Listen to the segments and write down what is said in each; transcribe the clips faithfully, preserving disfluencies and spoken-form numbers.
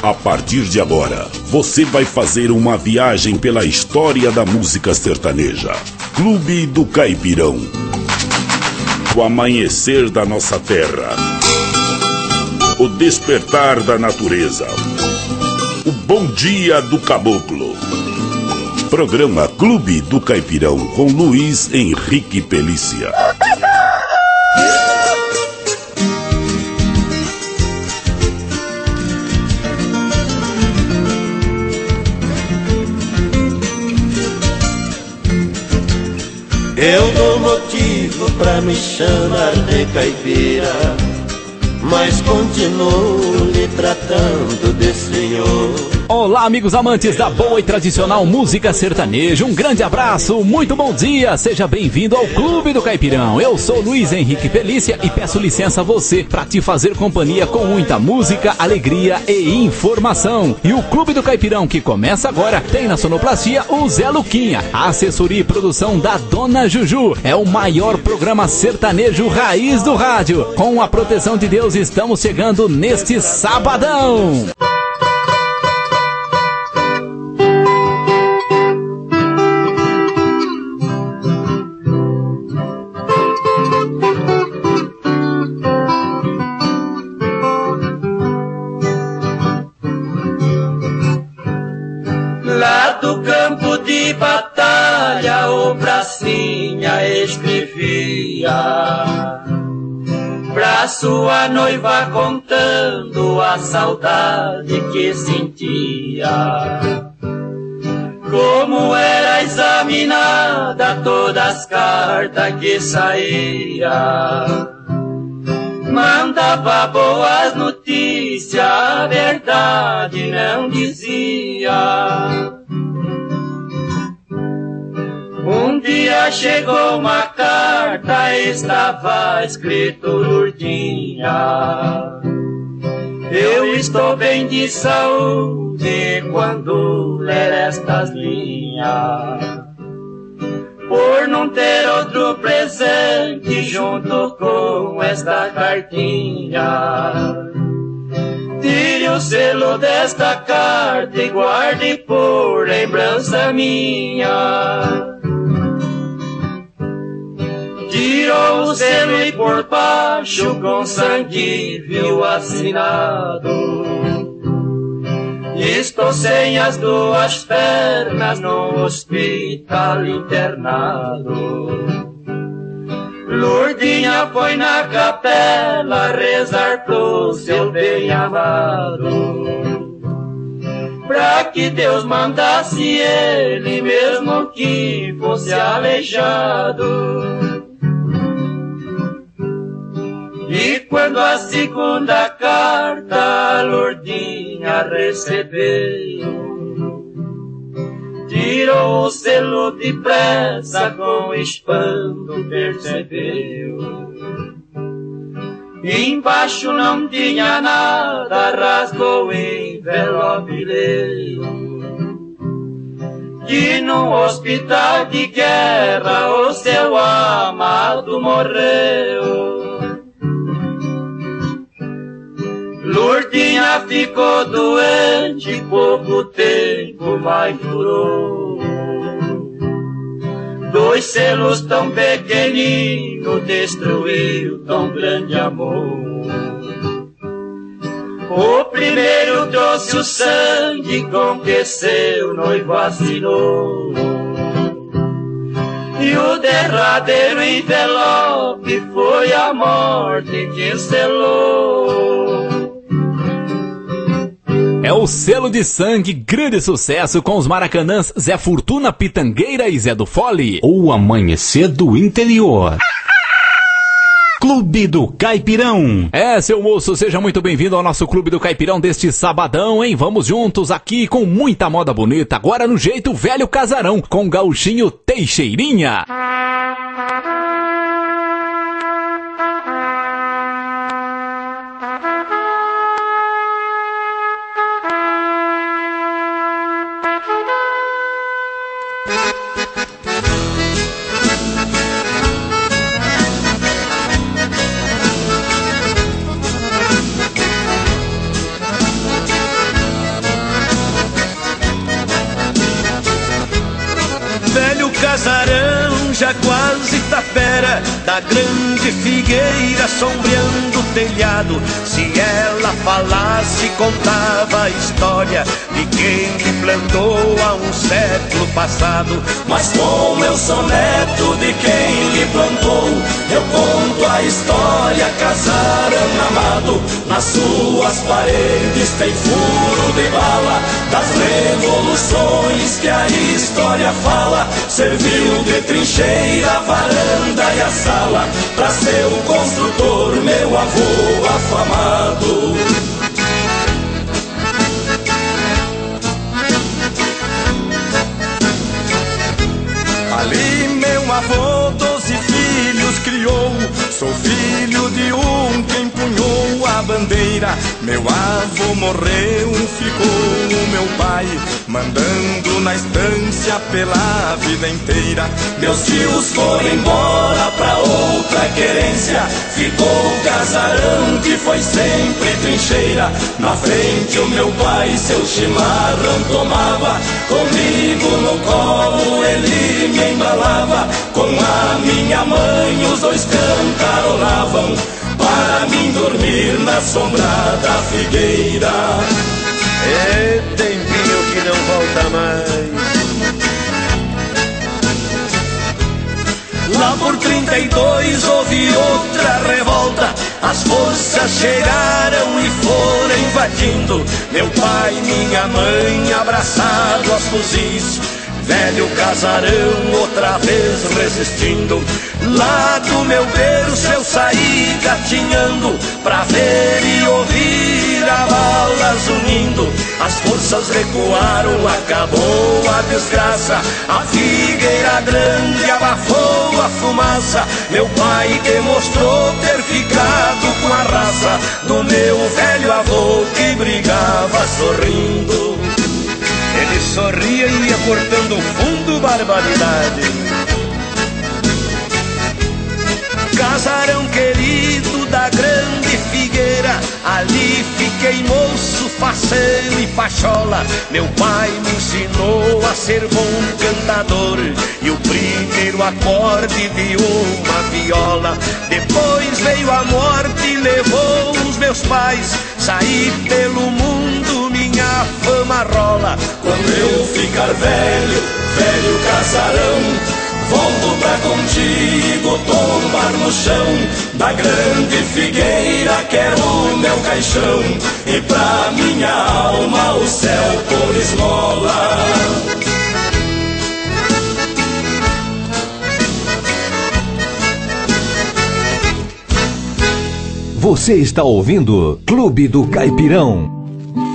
A partir de agora, você vai fazer uma viagem pela história da música sertaneja. Clube do Caipirão. O amanhecer da nossa terra. O despertar da natureza. O bom dia do caboclo. Programa Clube do Caipirão com Luiz Henrique Pelícia. Eu dou motivo pra me chamar de caipira, mas continuo lhe tratando de senhor. Olá, amigos amantes da boa e tradicional música sertaneja, um grande abraço, muito bom dia, seja bem-vindo ao Clube do Caipirão. Eu sou Luiz Henrique Pelícia e peço licença a você para te fazer companhia com muita música, alegria e informação. E o Clube do Caipirão, que começa agora, tem na sonoplastia o Zé Luquinha, a assessoria e produção da Dona Juju. É o maior programa sertanejo raiz do rádio. Com a proteção de Deus, estamos chegando neste sabadão. De batalha o pracinha escrevia pra sua noiva, contando a saudade que sentia. Como era examinada todas as cartas que saía, mandava boas notícias, a verdade não dizia. Um dia chegou uma carta, estava escrito Lourdinha: eu estou bem de saúde quando ler estas linhas, por não ter outro presente junto com esta cartinha. Tire o selo desta carta e guarde por lembrança minha. Tirou o selo e por baixo com sangue viu assinado: estou sem as duas pernas no hospital internado. Lourdinha foi na capela rezar pro seu bem-amado, pra que Deus mandasse ele mesmo que fosse aleijado. E quando a segunda carta a Lourdinha recebeu, tirou o selo depressa, com espanto percebeu. Embaixo não tinha nada, rasgou o envelope e leu que num hospital de guerra o seu amado morreu. Lourdinha ficou doente, pouco tempo mais durou. Dois selos tão pequeninos destruiu tão grande amor. O primeiro trouxe o sangue com que seu noivo assinou, e o derradeiro envelope foi a morte que selou. É o selo de sangue, grande sucesso com os maracanãs Zé Fortuna, Pitangueira e Zé do Fole. O amanhecer do interior. Clube do Caipirão. É, seu moço, seja muito bem-vindo ao nosso Clube do Caipirão deste sabadão, hein? Vamos juntos aqui com muita moda bonita, agora no jeito velho casarão, com Gauchinho Teixeirinha. velho casarão já quase tapera, da grande figueira sombreando o telhado. Se ela falasse, contava a história de quem lhe plantou há um século passado. Mas como eu sou neto de quem lhe plantou, eu conto a história, casarão amado. Nas suas paredes tem furo de bala, das revoluções que a história fala. Serviu de trincheira, a varanda e a sala, pra seu construtor, meu avô afamado. Ali meu avô doze filhos criou, sou filho de um que empunhou a bandeira. Meu avô morreu, ficou o meu pai, mandando na estância pela vida inteira. Meus tios foram embora pra outra querência, ficou o casarão que foi sempre trincheira. Na frente o meu pai seu chimarrão tomava, comigo no colo ele me embalava. Com a minha mãe os dois cantarolavam, para mim dormir na sombra da figueira. É tempinho que não volta mais. Lá por trinta e dois houve outra revolta, as forças chegaram e foram invadindo. Meu pai e minha mãe abraçados aos fuzis, velho casarão outra vez resistindo. Lá do meu berço eu saí gatinhando, pra ver e ouvir a balas unindo. As forças recuaram, acabou a desgraça, a figueira grande abafou a fumaça. Meu pai demonstrou ter ficado com a raça do meu velho avô que brigava sorrindo. Ele sorria e ia cortando fundo, barbaridade. Casarão querido da grande figueira, ali fiquei moço, faceiro e pachola. Meu pai me ensinou a ser bom cantador e o primeiro acorde de uma viola. Depois veio a morte e levou os meus pais, saí pelo mundo, minha fama rola. Quando eu ficar velho, velho casarão, volto pra contigo tombar no chão da grande figueira, quero o meu caixão e pra minha alma o céu por esmola. Você está ouvindo Clube do Caipirão.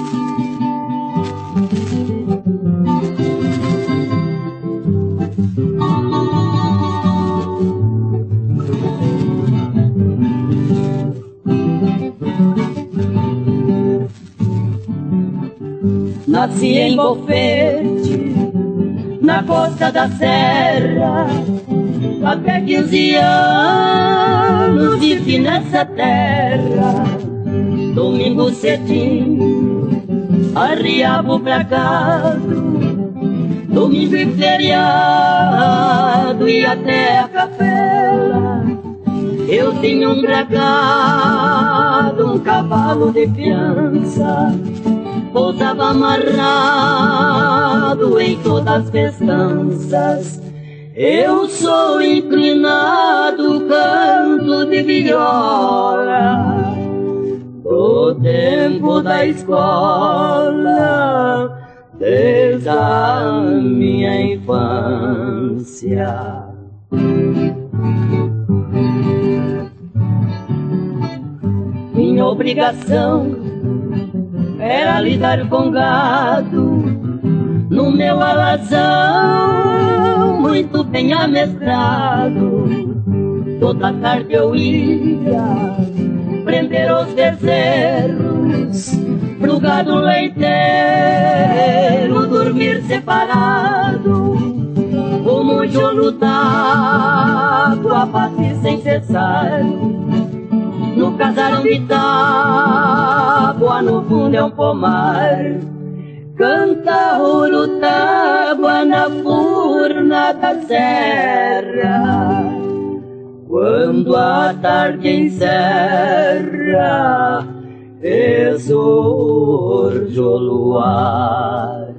Nasci em Bofete, na costa da serra, até quinze anos vivi nessa terra. Domingo cedinho, arriava o bragado, domingo e feriado e até a capela. Eu tinha um bragado, um cavalo de fiança, pousava amarrado em todas as festanças. Eu sou inclinado, canto de viola, do tempo da escola, desde a minha infância. Minha obrigação era lidar com gado, no meu alazão muito bem amestrado. Toda tarde eu ia prender os bezerros, pro gado leiteiro dormir separado. Como jolo d'água bate sem cessar, no casarão de tábua, no fundo é um pomar. Canta ouro tábua na furna da serra. Quando a tarde encerra e surge o luar,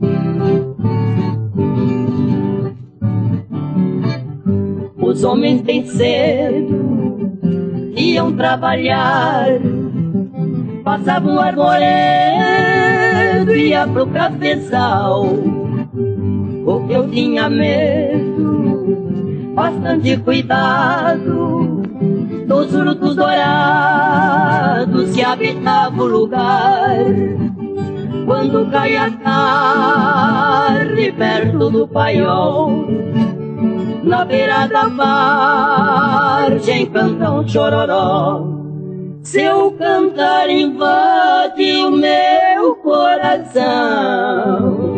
os homens bem cedo iam trabalhar, passavam o arvoredo, ia pro cafezal. O que eu tinha medo, bastante cuidado, dos frutos dourados que habitavam o lugar. Quando cai a tarde perto do paiol, na beira da vargem canta um chororó. Seu cantar invade o meu coração.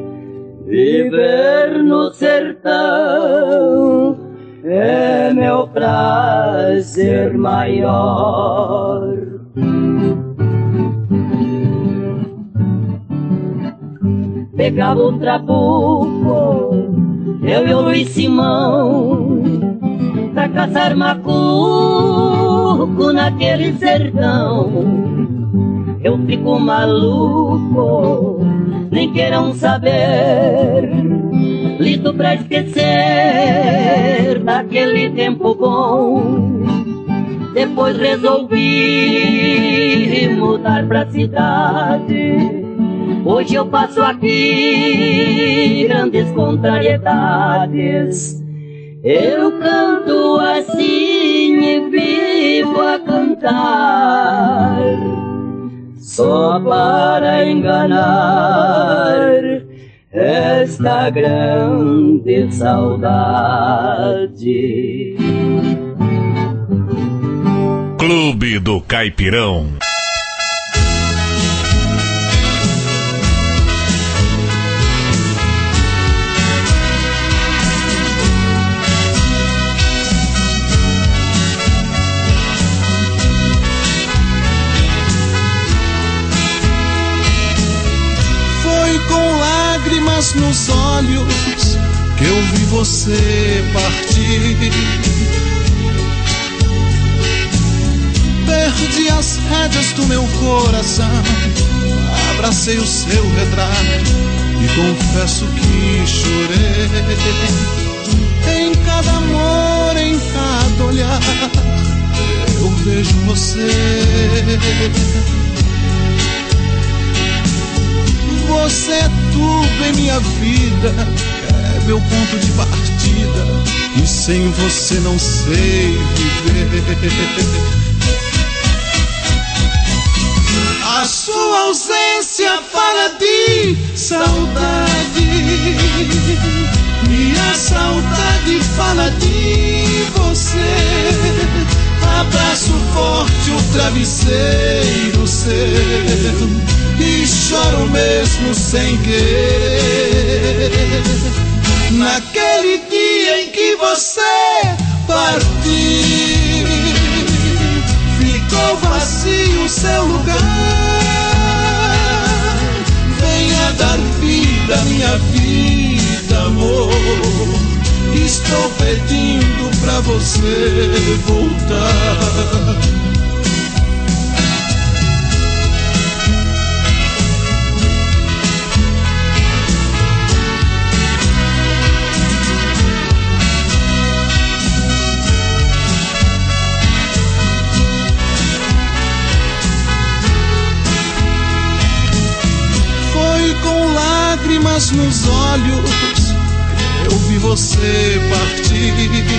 Viver no sertão é meu prazer maior. Pegava o trabuco, eu e o Luiz Simão, pra caçar macuco naquele sertão. Eu fico maluco, nem queiram saber, lido pra esquecer daquele tempo bom. Depois resolvi mudar pra cidade. Hoje eu passo aqui grandes contrariedades. Eu canto assim e vivo a cantar, só para enganar esta grande saudade. Clube do Caipirão. Nos olhos que eu vi você partir, perdi as rédeas do meu coração, abracei o seu retrato e confesso que chorei. Em cada amor, em cada olhar, eu vejo você. Você é tudo em minha vida, é meu ponto de partida, e sem você não sei viver. A sua ausência fala de saudade, e a saudade fala de você. Abraço forte o travesseiro seu e choro mesmo sem querer. Naquele dia em que você partiu, ficou vazio o seu lugar. Venha dar vida à minha vida, amor. Estou pedindo pra você voltar. Lágrimas nos olhos, eu vi você partir.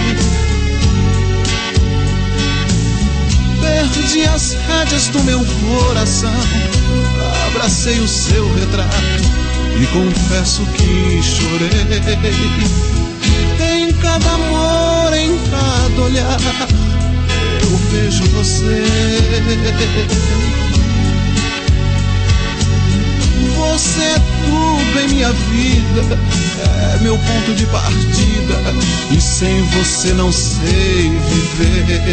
Perdi as rédeas do meu coração, abracei o seu retrato e confesso que chorei. Em cada amor, em cada olhar, eu vejo você. Você é tudo em minha vida, é meu ponto de partida, e sem você não sei viver.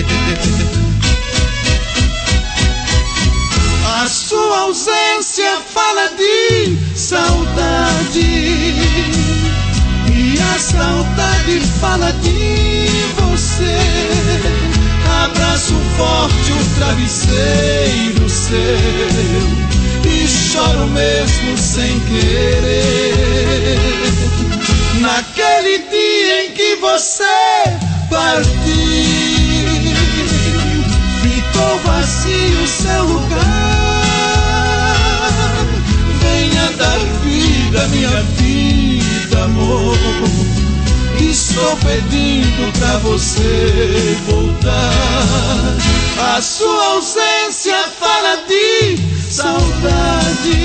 A sua ausência fala de saudade, e a saudade fala de você. Abraço forte o travesseiro seu e choro mesmo sem querer. Naquele dia em que você partiu, ficou vazio seu lugar. Venha dar vida, minha vida, amor. Estou pedindo pra você voltar. A sua ausência fala de saudade,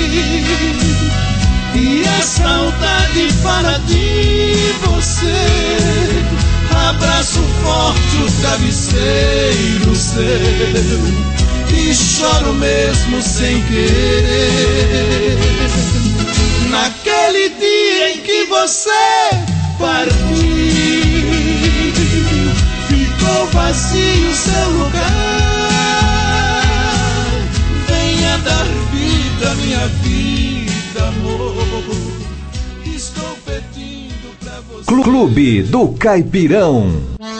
e a saudade fala de você. Abraço forte o travesseiro seu e choro mesmo sem querer. Naquele dia em que você partiu, ficou vazio seu lugar. Venha dar vida, minha vida, amor. Estou pedindo pra você. Clube do Caipirão.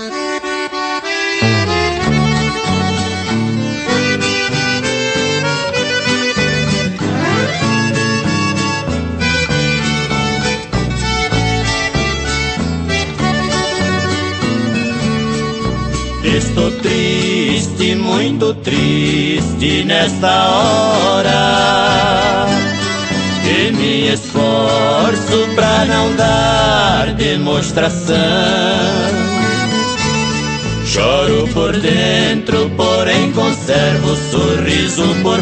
Estou triste, muito triste nesta hora, e me esforço pra não dar demonstração. Choro por dentro, porém conservo o sorriso por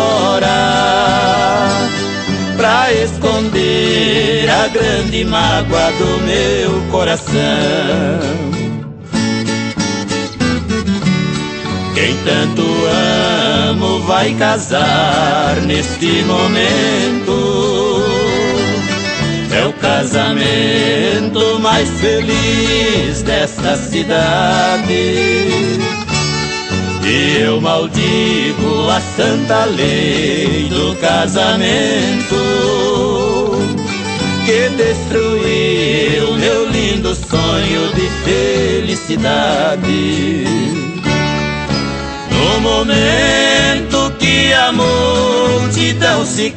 fora, pra esconder a grande mágoa do meu coração. Quem tanto amo vai casar neste momento. É o casamento mais feliz desta cidade. E eu maldigo a santa lei do casamento, que destruiu meu lindo sonho de felicidade. No momento que a multidão se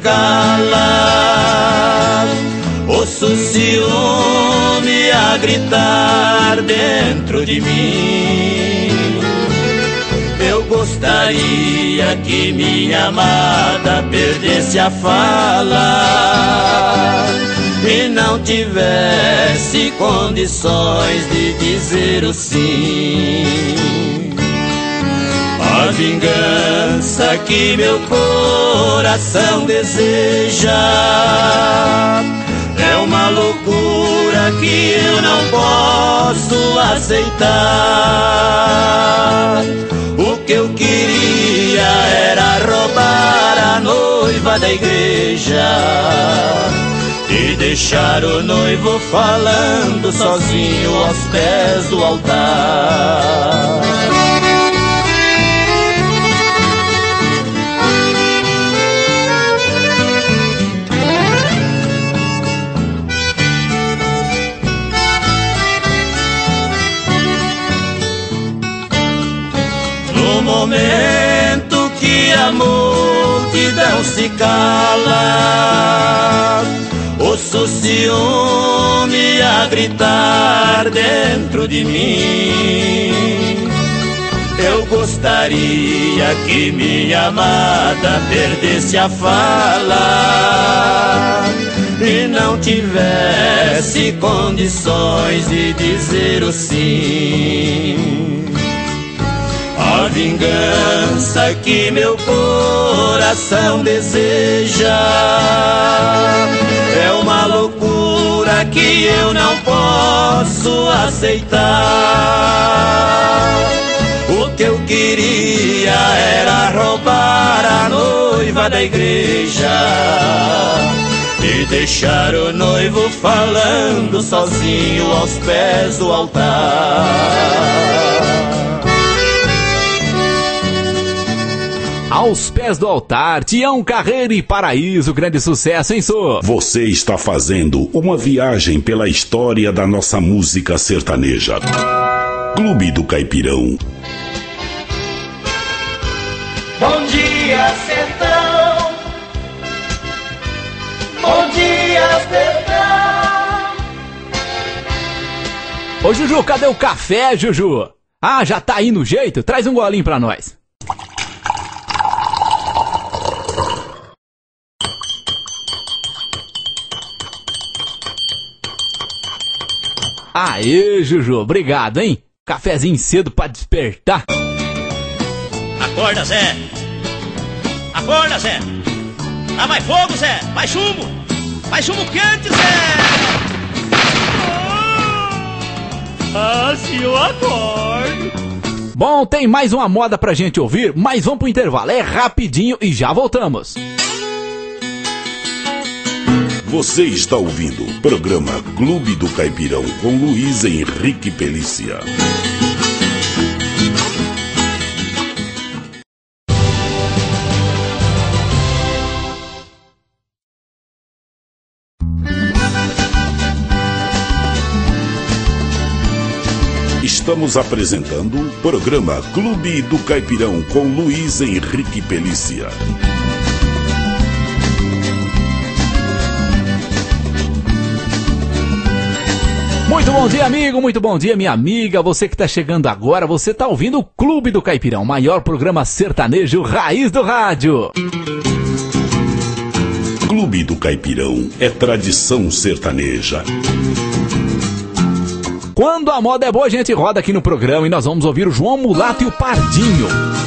cala, ouço o ciúme a gritar dentro de mim. Eu gostaria que minha amada perdesse a fala e não tivesse condições de dizer o sim. A vingança que meu coração deseja é uma loucura que eu não posso aceitar. O que eu queria era roubar a noiva da igreja e deixar o noivo falando sozinho aos pés do altar. No momento que a multidão se cala, ouço o ciúme a gritar dentro de mim. Eu gostaria que minha amada perdesse a fala e não tivesse condições de dizer o sim. A vingança que meu coração deseja é uma loucura que eu não posso aceitar. O que eu queria era roubar a noiva da igreja e deixar o noivo falando sozinho aos pés do altar. Aos pés do altar, Tião Carreira e Paraíso, grande sucesso, hein, Sô? Você está fazendo uma viagem pela história da nossa música sertaneja. Clube do Caipirão. Bom dia, sertão. Bom dia, sertão. Ô, Juju, cadê o café, Juju? Ah, já tá aí no jeito? Traz um golinho pra nós. Aê, Juju, obrigado, hein? Cafezinho cedo pra despertar. Acorda, Zé. Acorda, Zé. Dá mais fogo, Zé. Mais chumbo. Mais chumbo quente, Zé. Ah, se eu acordo. Bom, tem mais uma moda pra gente ouvir, mas vamos pro intervalo. É rapidinho e já voltamos. Você está ouvindo o programa Clube do Caipirão com Luiz Henrique Pelícia. Estamos apresentando o programa Clube do Caipirão com Luiz Henrique Pelícia. Muito bom dia, amigo, muito bom dia, minha amiga. Você que tá chegando agora, você tá ouvindo o Clube do Caipirão, maior programa sertanejo raiz do rádio. Clube do Caipirão é tradição sertaneja. Quando a moda é boa, a gente roda aqui no programa e nós vamos ouvir o João Mulato e o Pardinho.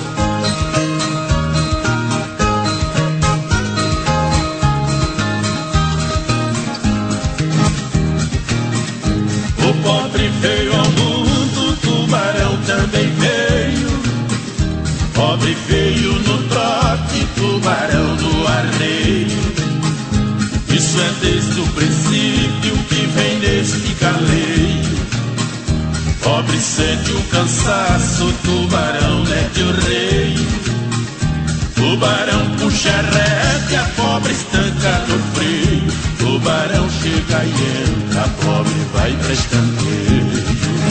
O pobre veio ao mundo, o tubarão também veio. Pobre veio no trote, tubarão no arreio. Isso é desde o princípio que vem neste caleio. Pobre sente o cansaço, tubarão mete o rei. Tubarão puxa a rédea, pobre estanca no frio. Tubarão chega e entra, pobre vai pra escanteio.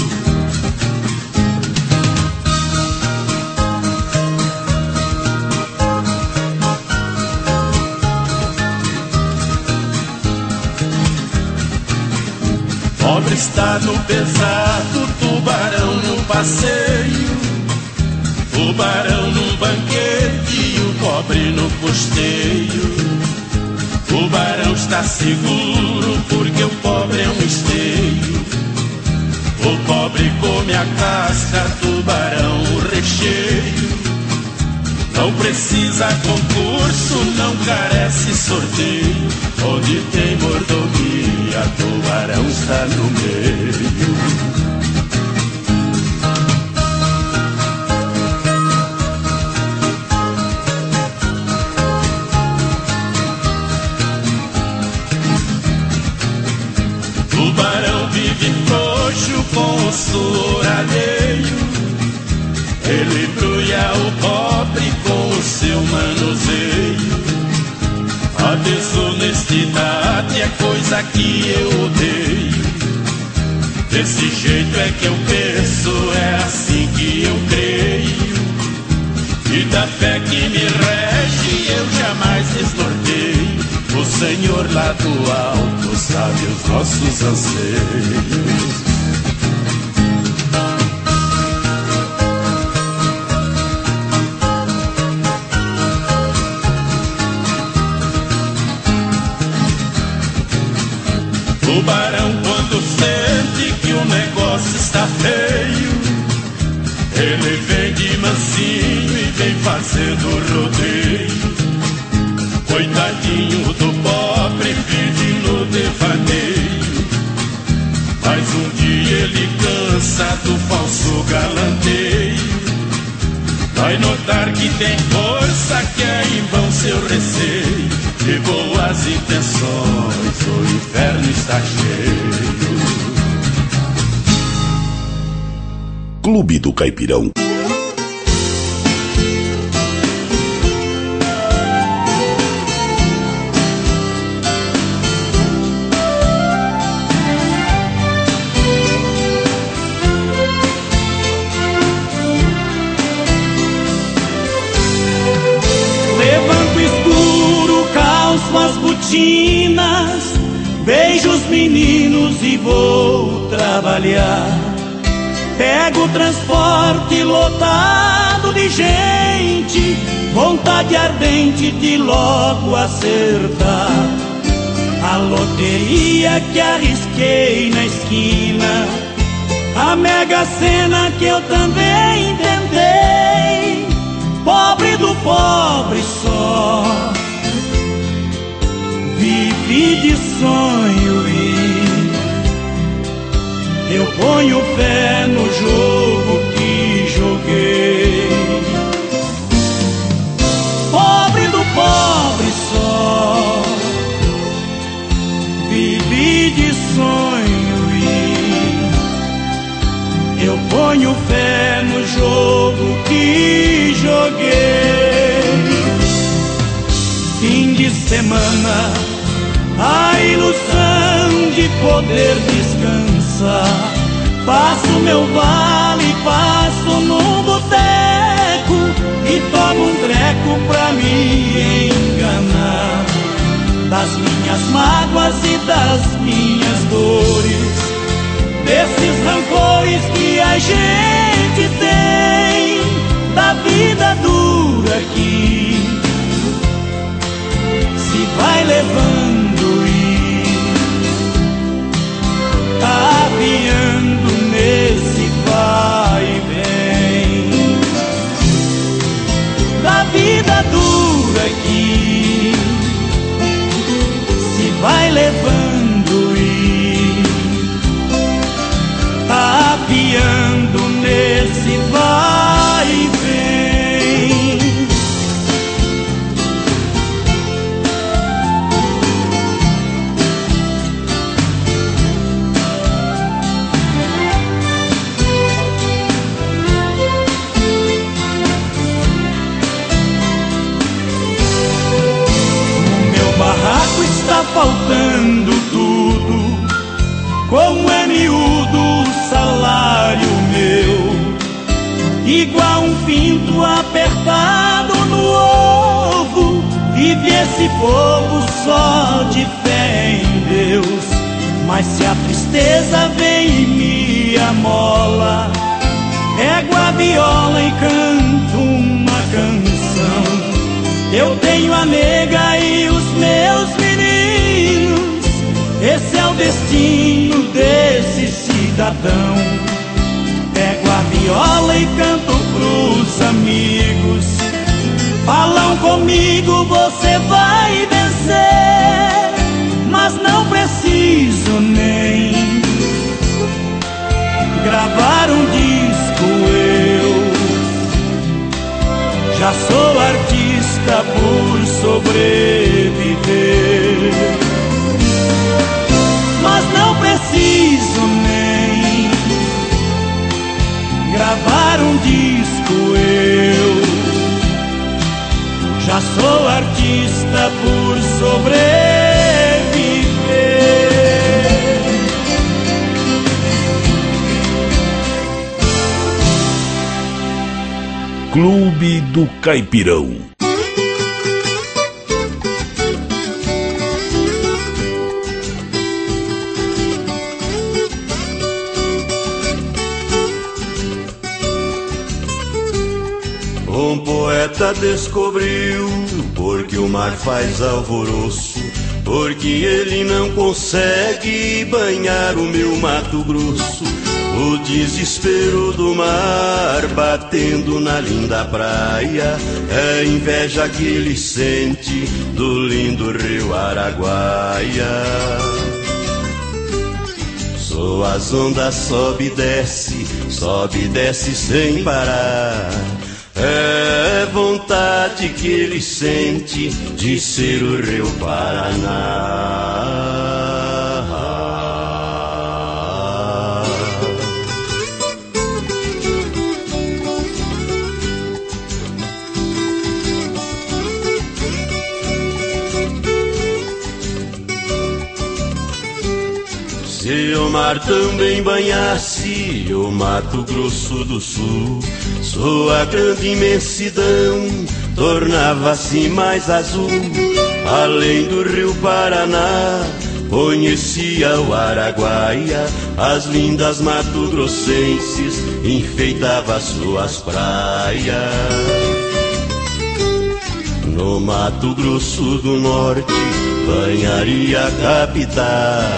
Pobre está no pesado, tubarão no passeio. Tubarão num banquete e o pobre no custeio. Tubarão está seguro porque o pobre é um esteio. O pobre come a casca, tubarão o recheio. Não precisa concurso, não carece sorteio. Onde tem mordomia, tubarão está no meio. Tubarão vive frouxo com o suor alheio. Ele brulha o pobre com o seu manuseio. A desonestidade é coisa que eu odeio. Desse jeito é que eu penso, é assim que eu creio. E da fé que me rege eu jamais desnorteio. O Senhor lá do alto sabe os nossos anseios. Tubarão quando sente que o negócio está feio, ele vem de mansinho e vem fazendo rodeio. Coitadinho do pobre vive no devaneio, mas um dia ele cansa do falso galanteio. Vai notar que tem força, que é em vão seu receio. De boas intenções o inferno está cheio. Clube do Caipirão. matinas, beijo os meninos e vou trabalhar. Pego o transporte lotado de gente, vontade ardente de logo acertar a loteria que arrisquei na esquina, a Mega Sena que eu também tentei. Pobre do pobre só, vivi de sonho e eu ponho fé no jogo que joguei. Pobre do pobre só, vivi de sonho e eu ponho fé no jogo que joguei. Fim de semana, a ilusão de poder descansar. Passo meu vale, passo num boteco e tomo um treco pra me enganar das minhas mágoas e das minhas dores, desses rancores que a gente tem, da vida dura que se vai levando e aviando nesse vai e vem, da vida dura que se vai levando e aviando nesse vai e vem. No meu barraco está faltando tudo, como é miúdo o salário meu, igual um pinto apertado no ovo. Vive esse povo só de fé em Deus, mas se a tristeza vem e me amola, pego a viola e canto uma canção. Eu tenho a nega e os meus meninos, esse é o destino desse cidadão. Pego a viola e canto pros amigos, falam comigo, você vai vencer, mas não preciso nem gravar um disco, eu já sou artista por sobreviver. Mas não preciso nem gravar um disco, eu já sou artista por sobreviver. Clube do Caipirão. Um poeta descobriu porque o mar faz alvoroço, porque ele não consegue banhar o meu Mato Grosso. O desespero do mar batendo na linda praia é a inveja que ele sente do lindo rio Araguaia. Suas ondas sobe e desce, sobe e desce sem parar. É vontade que ele sente de ser o rio Paraná. Se o mar também banhasse o Mato Grosso do Sul, sua grande imensidão tornava-se mais azul. além do rio Paraná, conhecia o Araguaia, as lindas mato-grossenses, enfeitava suas praias. No Mato Grosso do Norte, banharia a capital,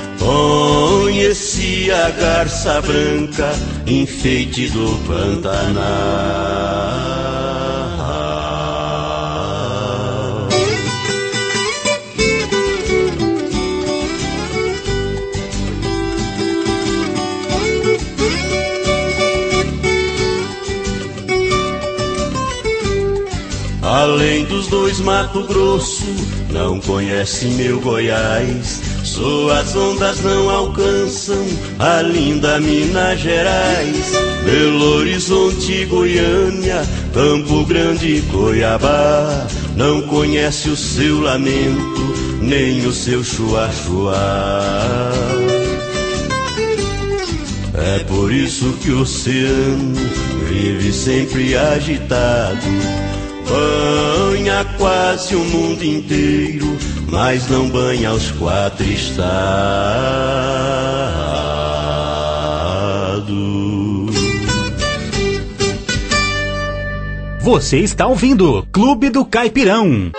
conhecia a garça branca, enfeite do Pantanal. Além dos dois Mato Grosso, não conhece meu Goiás. Suas ondas não alcançam a linda Minas Gerais. Belo Horizonte, Goiânia, Campo Grande, Cuiabá, não conhece o seu lamento, nem o seu chua-chua. É por isso que o oceano vive sempre agitado. Banha quase o mundo inteiro, mas não banha os quatro estados. Você está ouvindo Clube do Caipirão.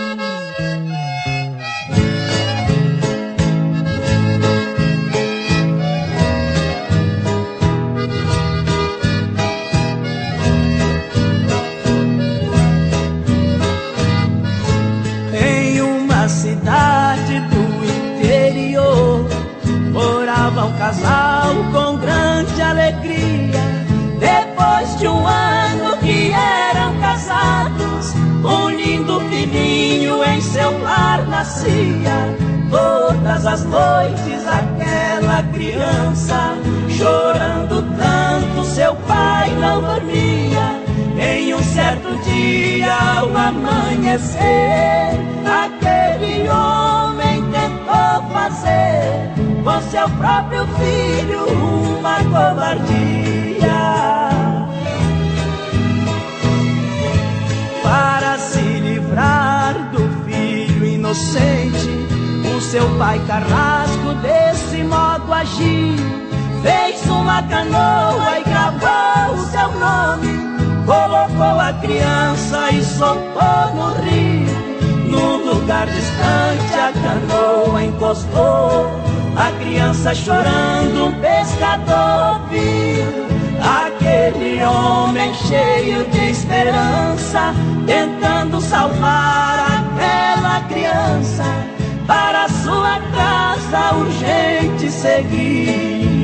Um casal com grande alegria. Depois de um ano que eram casados, um lindo filhinho em seu lar nascia. Todas as noites aquela criança, chorando tanto, seu pai não dormia. Em um certo dia, ao amanhecer, aquele homem tentou fazer com seu próprio filho uma covardia. Para se livrar do filho inocente, o seu pai carrasco desse modo agiu. Fez uma canoa e gravou o seu nome, colocou a criança e soltou no rio. Num lugar distante a canoa encostou, a criança chorando, um pescador viu. Aquele homem cheio de esperança, tentando salvar aquela criança, para sua casa urgente seguir.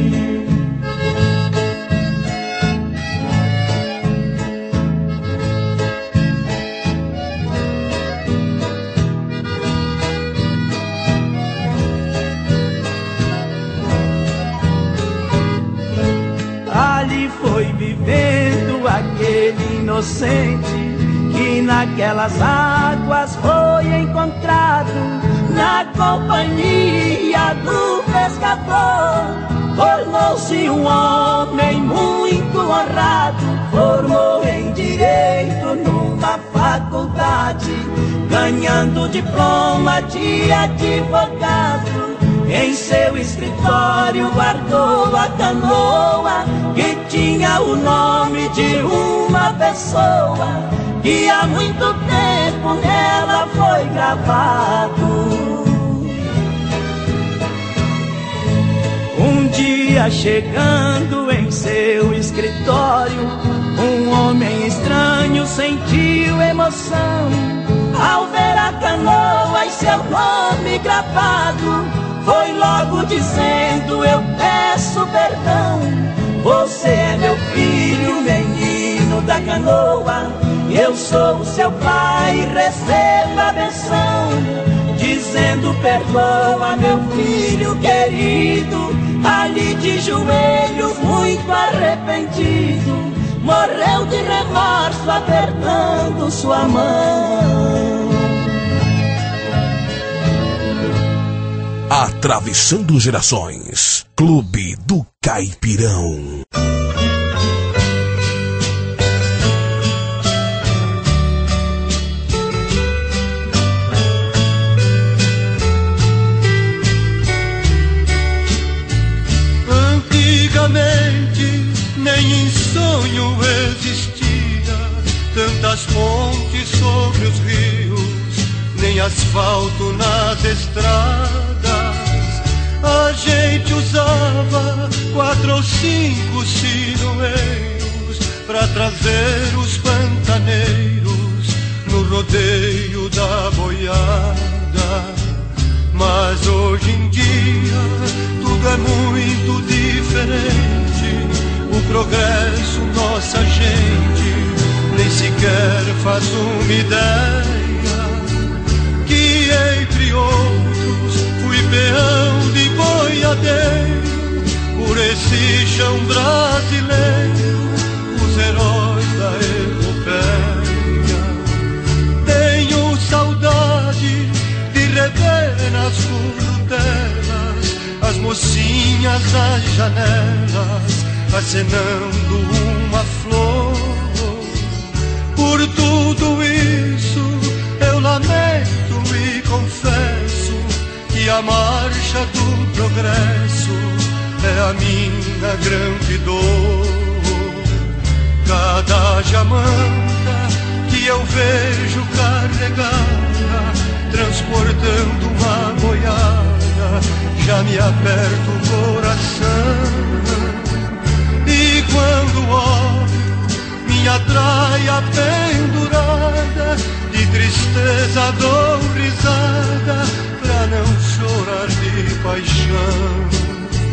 Ali foi vivendo aquele inocente, que naquelas águas foi encontrado, na companhia do pescador. Tornou-se um homem muito honrado, formou em direito numa faculdade, ganhando diploma de advogado. Em seu escritório guardou a canoa, que tinha o nome de uma pessoa, que há muito tempo nela foi gravado. Um dia chegando em seu escritório, um homem estranho sentiu emoção ao ver a canoa e seu nome gravado. Foi logo dizendo: eu peço perdão, você é meu filho, menino da canoa. Eu sou o seu pai, receba a benção. Dizendo: perdoa, meu filho querido. Ali de joelhos, muito arrependido, morreu de remorso, apertando sua mão. Atravessando gerações, Clube do Caipirão. as pontes sobre os rios, nem asfalto nas estradas. A gente usava quatro ou cinco sinoeiros pra trazer os pantaneiros no rodeio da boiada. Mas hoje em dia tudo é muito diferente. O progresso, nossa gente nem sequer faz uma ideia. Que entre outros fui peão de boiadeiro por esse chão brasileiro, os heróis da epopeia. Tenho saudade de rever nas curtelas as mocinhas às janelas acenando uma flor. Por tudo isso eu lamento e confesso que a marcha do progresso é a minha grande dor. Cada jamanta que eu vejo carregada, transportando uma boiada, já me aperta o coração. E quando olho minha traia pendurada, de tristeza dou risada pra não chorar de paixão.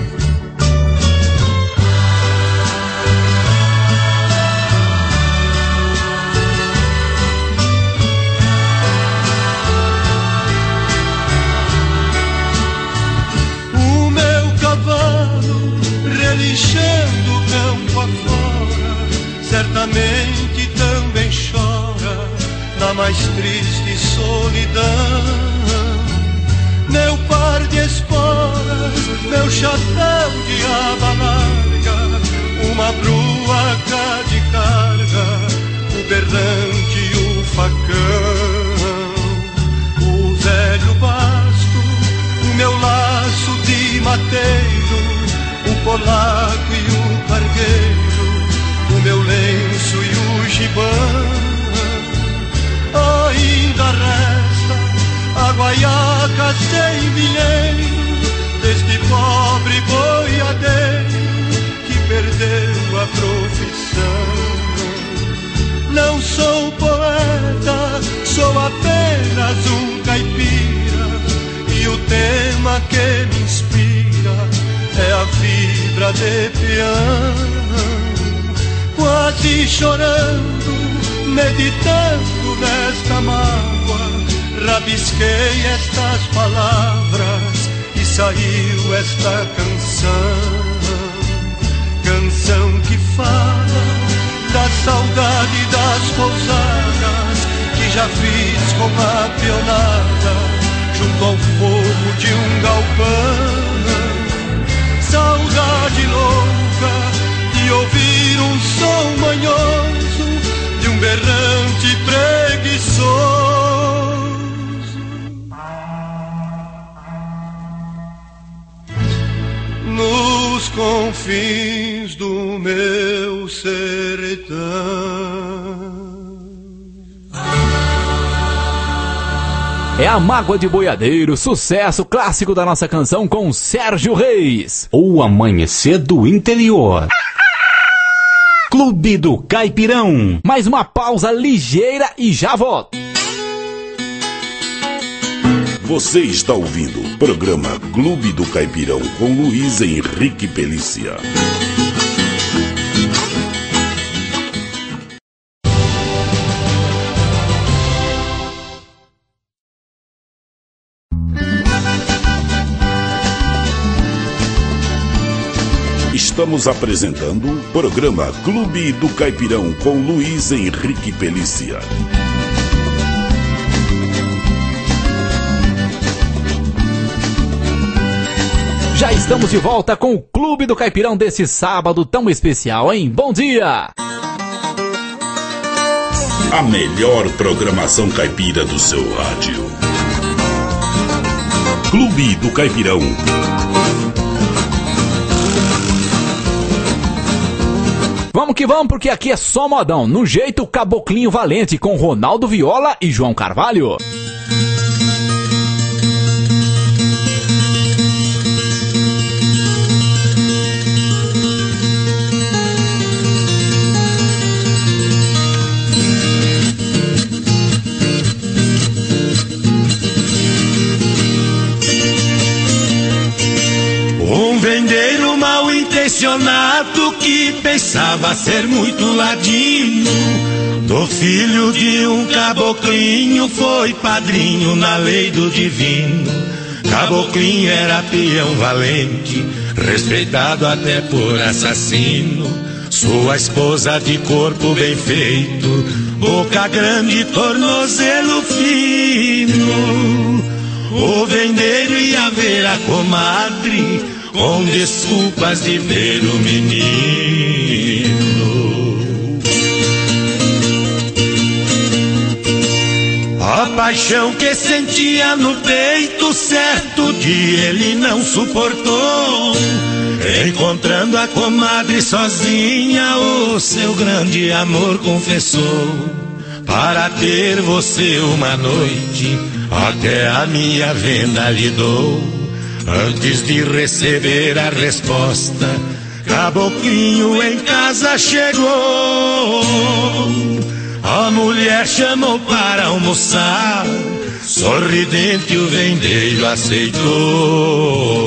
Relinchando campo afora, certamente também chora na mais triste solidão. Meu par de esporas, meu chapéu de aba larga, uma bruaca de carga, o berrante e o facão, o velho basto, o meu laço de mateiro, o polaco e o cargueiro, o meu lenço e o gibão. Ainda resta a guaiaca sem dinheiro deste pobre boiadeiro que perdeu a profissão. Não sou poeta, sou apenas um caipira, e o tema que me inspira é a vibra de peão. Quase chorando, meditando nesta mágoa, rabisquei estas palavras e saiu esta canção. Canção que fala da saudade das pousadas que já fiz com a peonada junto ao fogo de um galpão. Saudade louca de ouvir um som manhoso de um berrante preguiçoso nos confins do meu sertão. É a Mágoa de Boiadeiro, sucesso clássico da nossa canção com Sérgio Reis. O Amanhecer do Interior. Clube do Caipirão. Mais uma pausa ligeira e já volto. Você está ouvindo o programa Clube do Caipirão com Luiz Henrique Pelícia. Estamos apresentando o programa Clube do Caipirão com Luiz Henrique Pelícia. Já estamos de volta com o Clube do Caipirão desse sábado tão especial, hein? Bom dia! A melhor programação caipira do seu rádio. Clube do Caipirão. Vamos que vamos, porque aqui é só modão, no jeito Caboclinho Valente, com Ronaldo Viola e João Carvalho. Um vendeiro mal intencionado que pensava ser muito ladino do filho de um caboclinho, foi padrinho na lei do divino. Caboclinho era peão valente, respeitado até por assassino. Sua esposa de corpo bem feito, boca grande, tornozelo fino. O vendeiro ia ver a comadre com desculpas de ver o menino. A paixão que sentia no peito, certo dia ele não suportou. Encontrando a comadre sozinha, o seu grande amor confessou. Para ter você uma noite, até a minha venda lhe dou. Antes de receber a resposta, Caboclinho em casa chegou. A mulher chamou para almoçar, sorridente o vendeiro aceitou.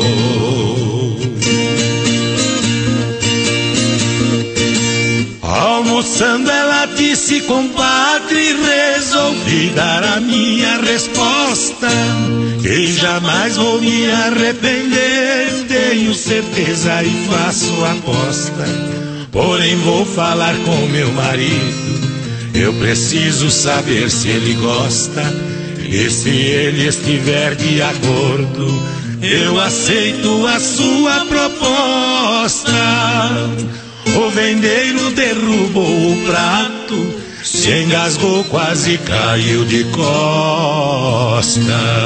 Almoçando ela disse: compadre, resolvi dar a minha resposta, que jamais vou me arrepender, tenho certeza e faço aposta. Porém vou falar com meu marido, eu preciso saber se ele gosta, e se ele estiver de acordo, eu aceito a sua proposta. O vendeiro derrubou o prato, se engasgou, quase caiu de costas.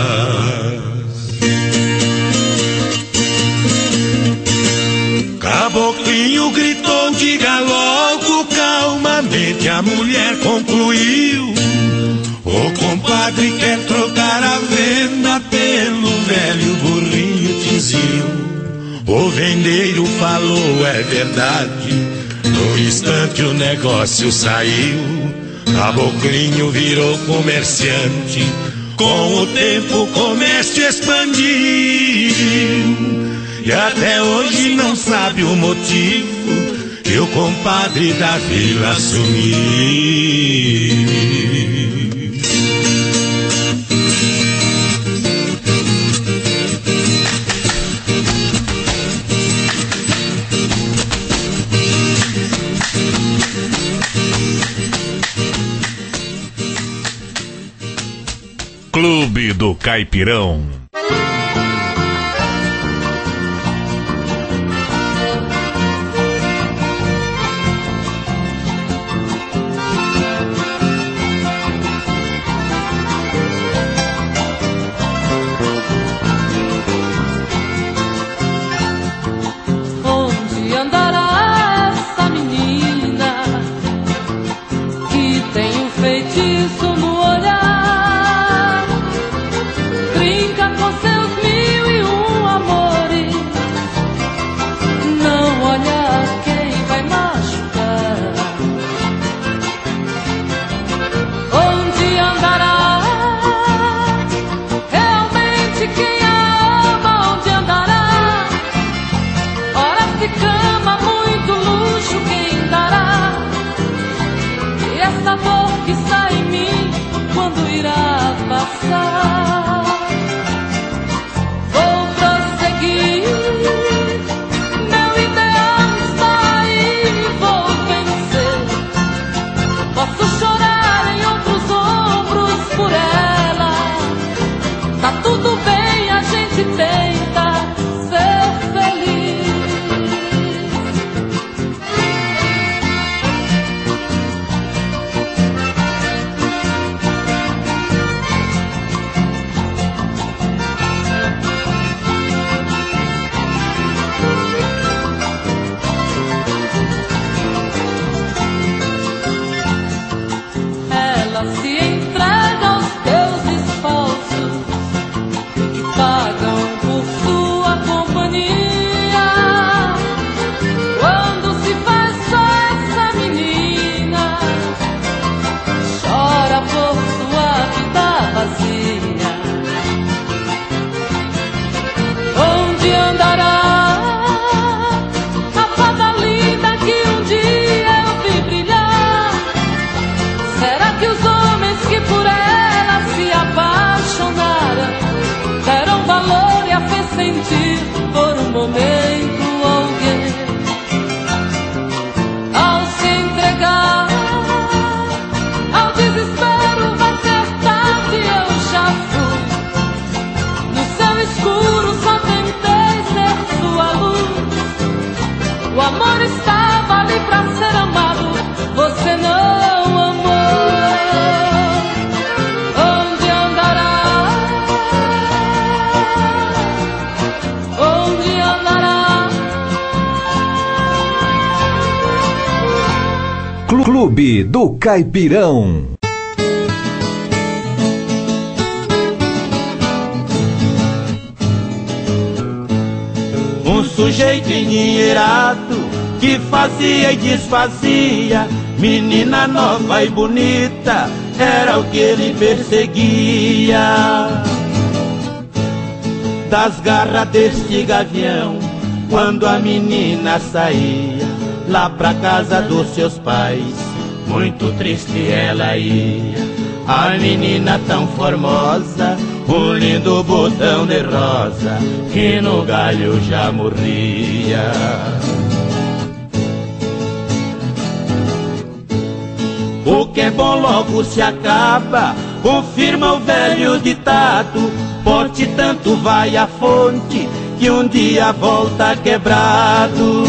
Caboclinho gritou: diga logo calmamente. A mulher concluiu: o compadre quer trocar a venda pelo velho burrinho tizil. O vendeiro falou: é verdade. No instante o negócio saiu. Caboclinho virou comerciante, com o tempo o comércio expandiu. E até hoje não sabe o motivo que o compadre da vila sumiu. Clube do Caipirão. Onde andará essa menina que tem um feitiço no olhar? Brinca Clube do Caipirão. Um sujeito endinheirado que fazia e desfazia, menina nova e bonita, era o que ele perseguia. Das garras deste gavião, quando a menina saía lá pra casa dos seus pais, muito triste ela ia. A menina tão formosa, um lindo botão de rosa, que no galho já morria. O que é bom logo se acaba, confirma o velho ditado. Pote tanto vai à fonte, que um dia volta quebrado.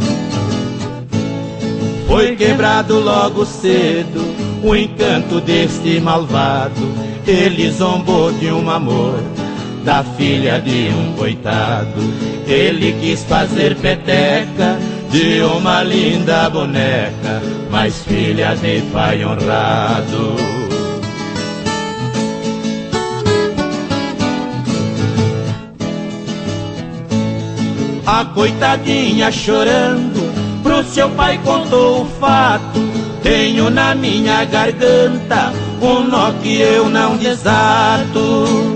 Foi quebrado logo cedo o encanto deste malvado. Ele zombou de um amor da filha de um coitado. Ele quis fazer peteca de uma linda boneca, mas filha de pai honrado. A coitadinha chorando pro seu pai contou o fato. Tenho na minha garganta um nó que eu não desato.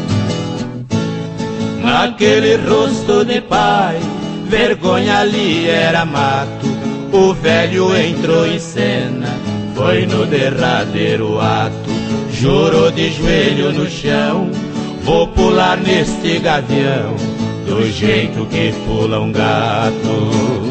Naquele rosto de pai, vergonha ali era mato. O velho entrou em cena, foi no derradeiro ato. Jurou de joelho no chão, vou pular neste gavião, do jeito que pula um gato.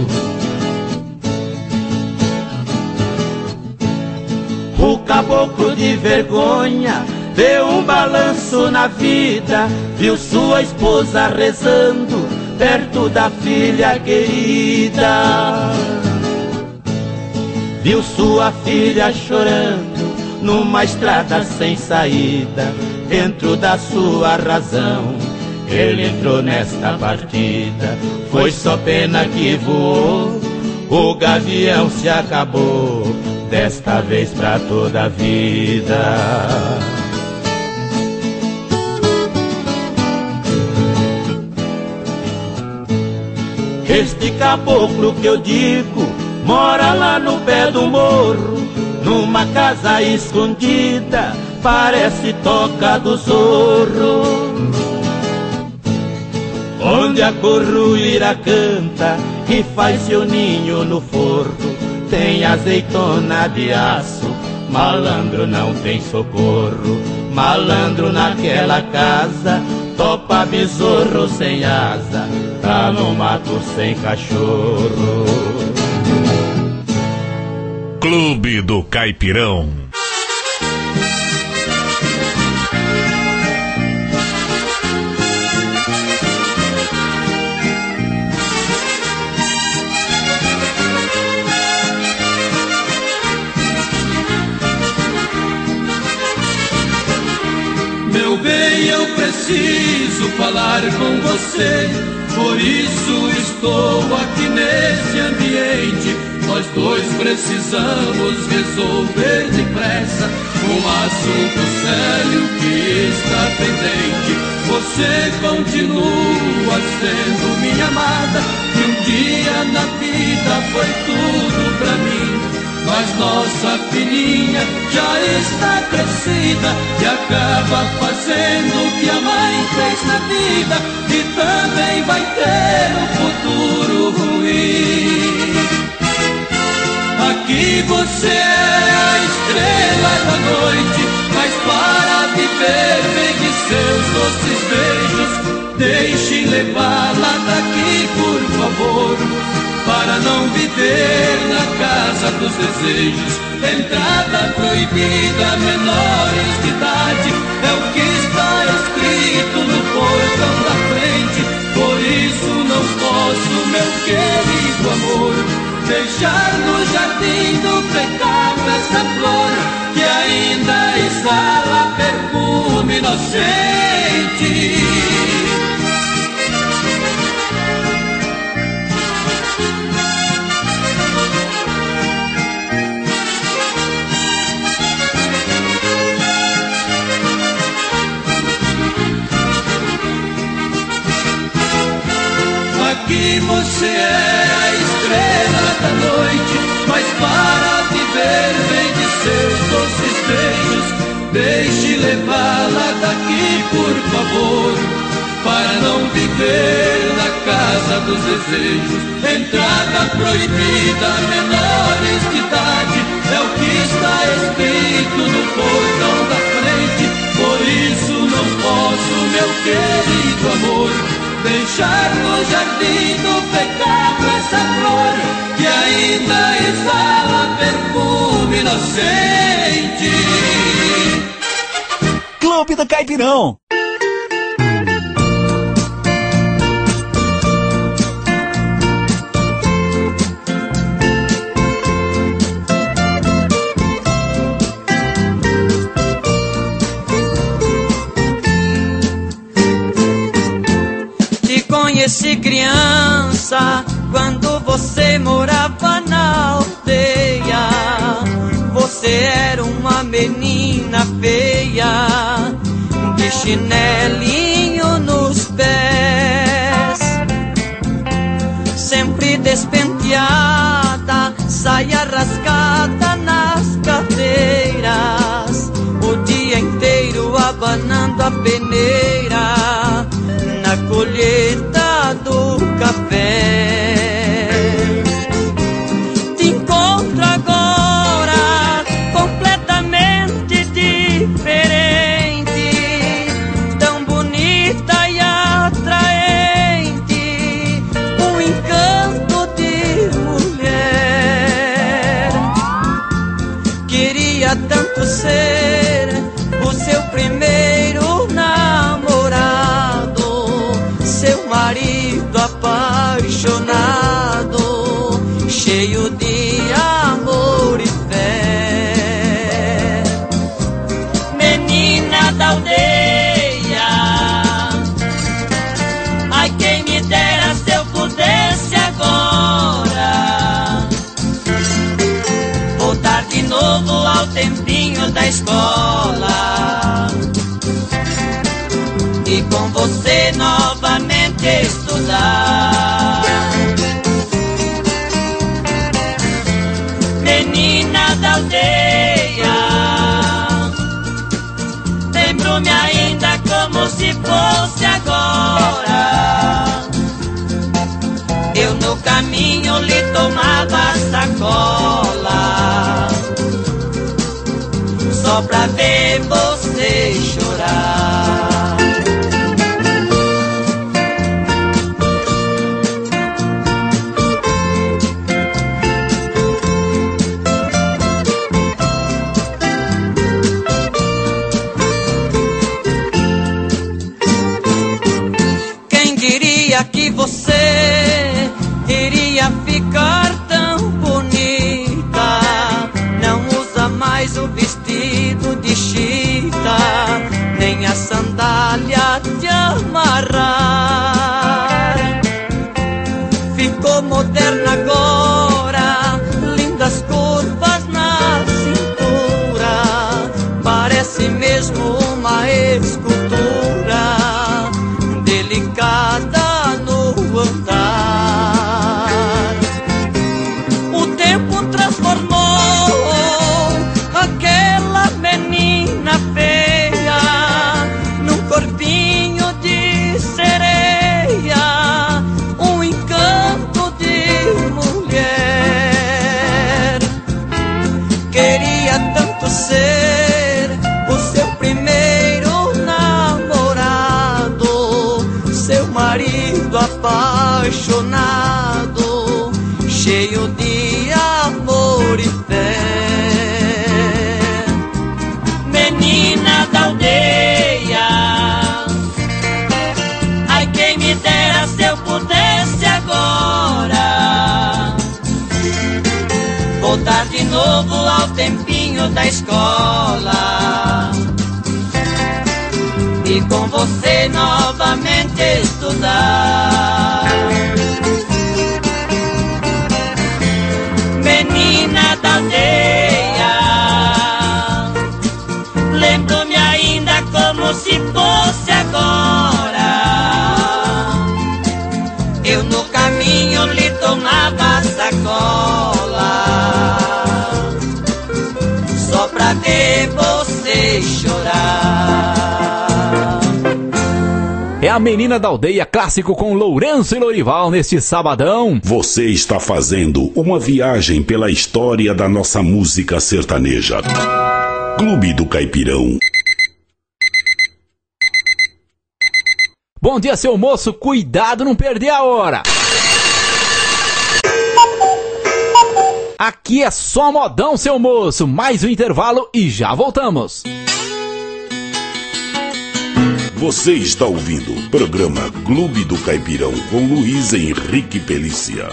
O caboclo de vergonha deu um balanço na vida, viu sua esposa rezando perto da filha querida. Viu sua filha chorando numa estrada sem saída, dentro da sua razão ele entrou nesta partida. Foi só pena que voou, o gavião se acabou, desta vez pra toda a vida. Este caboclo que eu digo mora lá no pé do morro, numa casa escondida, parece toca do zorro, onde a corruíra canta e faz seu ninho no forro. Tem azeitona de aço, malandro não tem socorro. Malandro naquela casa, topa besouro sem asa, tá no mato sem cachorro. Clube do Caipirão. Meu bem, eu preciso falar com você, por isso estou aqui nesse ambiente. Nós dois precisamos resolver depressa um assunto sério que está pendente. Você continua sendo minha amada, que um dia na vida foi tudo pra mim. Mas nossa filhinha já está crescida e acaba fazendo o que a mãe fez na vida, e também vai ter um futuro ruim. Aqui você é a estrela da noite, mas para viver pegue seus doces beijos. Deixe levar lá daqui, por favor, para não viver na casa dos desejos. Entrada proibida, menores de idade, é o que está escrito no portão da frente. Por isso não posso, meu querido amor, deixar no jardim do pecado essa flor que ainda exala perfume inocente. por favor, para não viver na casa dos desejos. Entrada proibida, menores de idade, é o que está escrito no portão da frente. Por isso não posso, meu querido amor, deixar no jardim do pecado essa flor que ainda exala perfume inocente. Clube do Caipirão. Conheci criança quando você morava na aldeia. Você era uma menina feia, de chinelinho nos pés, sempre despenteada, saia rasgada nas cadeiras, o dia inteiro abanando a peneira na colheita do café. Te encontro agora completamente diferente, tão bonita e atraente, um encanto de mulher. Queria tanto ser o seu primeiro namorado, seu marido apaixonado, cheio de amor e fé. Menina da aldeia, ai quem me dera se eu pudesse agora voltar de novo ao tempinho da escola e com você novamente estudar. Menina da aldeia, lembro-me ainda como se fosse agora. Eu no caminho lhe tomava sacola, só pra ver você chorar. Que você iria ficar tão bonita, não usa mais o vestido de chita, nem a sandália de amarrar. Ficou moderna agora, lindas curvas na cintura, parece mesmo uma escultura delicada andar. O tempo transformou aquela menina feia num corpinho de sereia, um encanto de mulher. Queria tanto ser o seu primeiro namorado, seu marido apaixonado, cheio de amor e fé. Menina da aldeia, ai quem me dera se eu pudesse agora voltar de novo ao tempinho da escola e com você novamente estudar. Menina da aldeia, lembro-me ainda como se fosse agora. Eu no caminho lhe tomava sacola, só pra ver você chorar. a Menina da Aldeia, clássico com Lourenço e Lourival neste sabadão. Você está fazendo uma viagem pela história da nossa música sertaneja. Clube do Caipirão. Bom dia, seu moço, cuidado não perder a hora. Aqui é só modão, seu moço. Mais um intervalo e já voltamos. Você está ouvindo o programa Clube do Caipirão com Luiz Henrique Pelícia.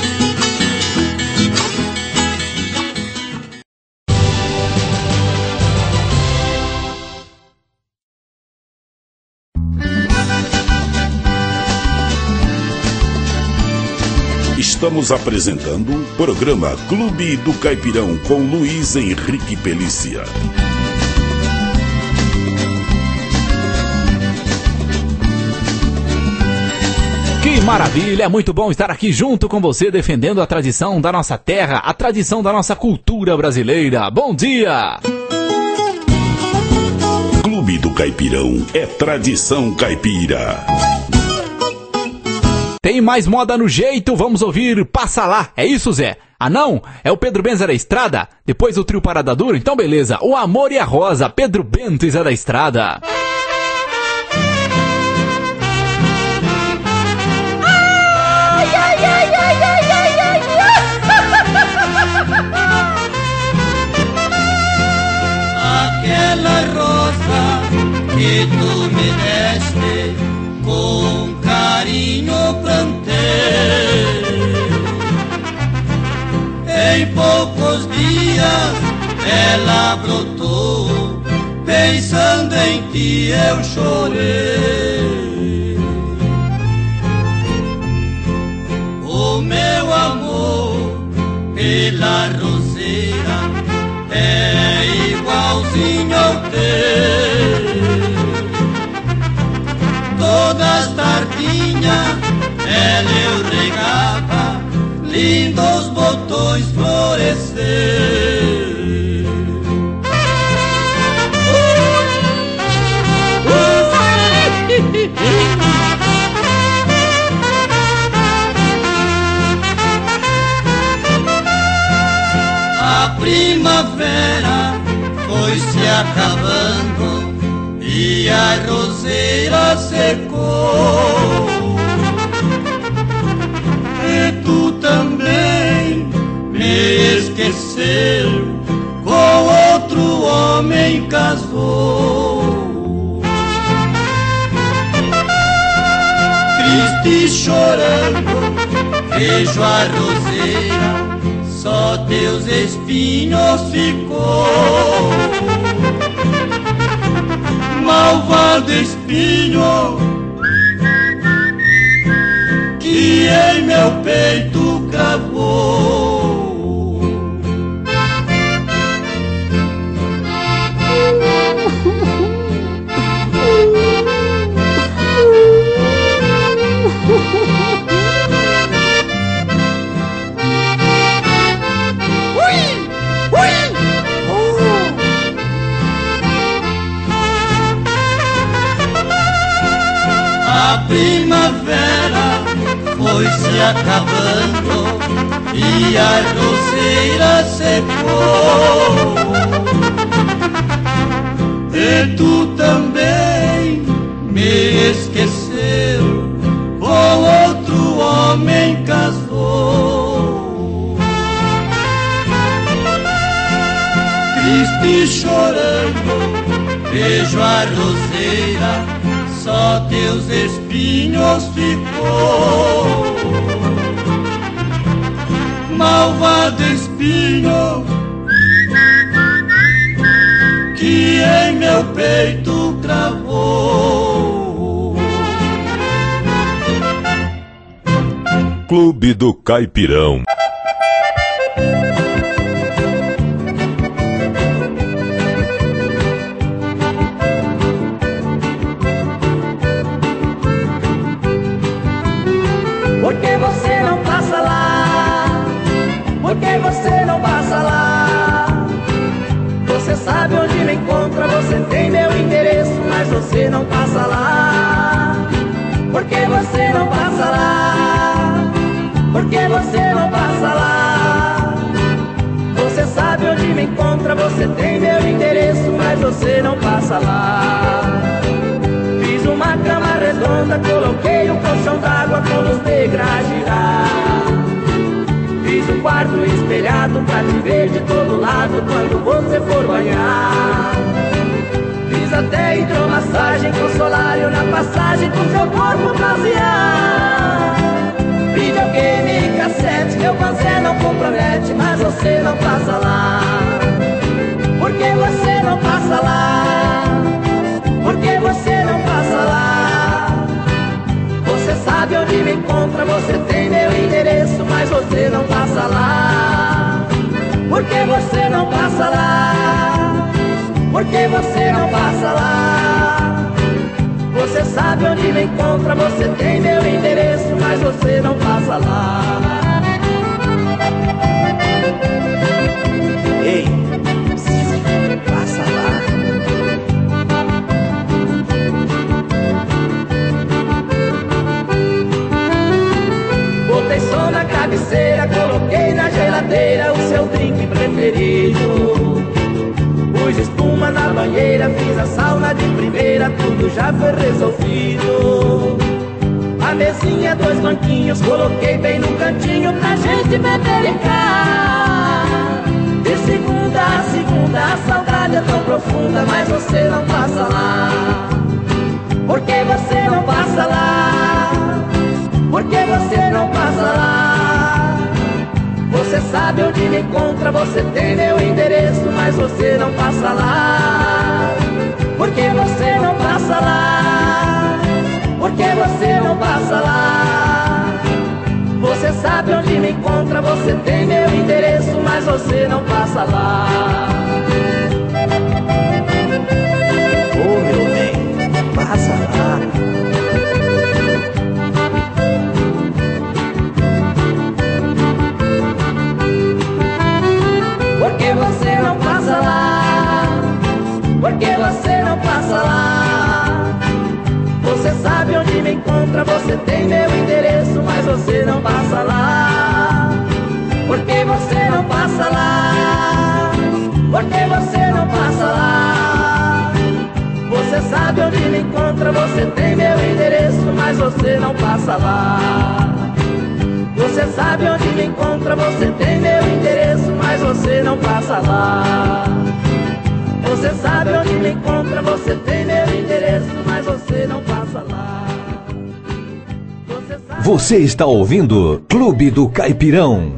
Estamos apresentando o programa Clube do Caipirão com Luiz Henrique Pelícia. Que maravilha, é muito bom estar aqui junto com você defendendo a tradição da nossa terra, a tradição da nossa cultura brasileira. Bom dia! Clube do Caipirão é tradição caipira. Tem mais moda no jeito, vamos ouvir Passa Lá, é isso, Zé? Ah não, é o Pedro Bento e Zé da Estrada? Depois o trio Parada Dura? Então beleza, o Amor e a Rosa, Pedro Bento e Zé da Estrada. Ai, ai, ai, ai, ai, ai, ai. Aquela rosa que tu me deste com carinho plantei, em poucos dias ela brotou, pensando em ti eu chorei. O meu amor pela roseira é igualzinho ao teu. Todas tardinha ela eu regava, lindos botões florescer. A primavera foi se acabando e a roseira secou. E tu também me esqueceu, com outro homem casou. Triste chorando, vejo a roseira, só teus espinhos ficou. Malvado espinho que em meu peito cravou. A primavera foi se acabando e a roseira secou. E tu também me esqueceu, com outro homem casou. Triste chorando, vejo a roseira, só teus espinhos ficou. Malvado espinho que em meu peito cravou. Clube do Caipirão. Por que você não passa lá? Por que você não passa lá? Você sabe onde me encontra, você tem meu endereço, mas você não passa lá. Por que você não passa lá? Por que você não passa lá? Você sabe onde me encontra, você tem meu endereço, mas você não passa lá. Fiz uma cama redonda, coloquei um colchão d'água com luz negra a girar. Fiz um quarto espelhado pra te ver de todo lado quando você for banhar. Fiz até hidromassagem com solário na passagem pro seu corpo bronzear. Videogame e cassete, meu você não compromete, mas você não passa lá. Por que você não passa lá? Por que você não passa lá? Você sabe onde me encontra, você tem meu endereço, mas você não passa lá. Por que você não passa lá? Por que você não passa lá? Você sabe onde me encontra, você tem meu endereço, mas você não passa lá. Ei, passa lá. Botei som na cabeceira, coloquei na geladeira o seu drink preferido. Pus espuma na banheira, fiz a sauna de primeira, tudo já foi resolvido. A mesinha, dois banquinhos, coloquei bem no cantinho pra gente beber e cá. De segunda a segunda, a saudade é tão profunda, mas você não passa lá. Por que você não passa lá? Por que você não passa lá? Você sabe onde me encontra, você tem meu endereço, mas você não passa lá. Por que você não passa lá? Por que você não passa lá? Você sabe onde me encontra, você tem meu endereço, mas você não passa lá. Ô meu bem, passa lá. Por que você não passa lá? Por que você não passa lá? Você sabe onde me encontra, você tem meu endereço, mas você não passa lá. Por que você não passa lá? Por que você não passa lá? Você sabe onde me encontra, você tem meu endereço, mas você não passa lá. Você sabe onde me encontra, você tem meu endereço, mas você não passa lá. Você sabe onde me encontra, você tem meu endereço, mas você não passa lá. Você, sabe... você está ouvindo Clube do Caipirão.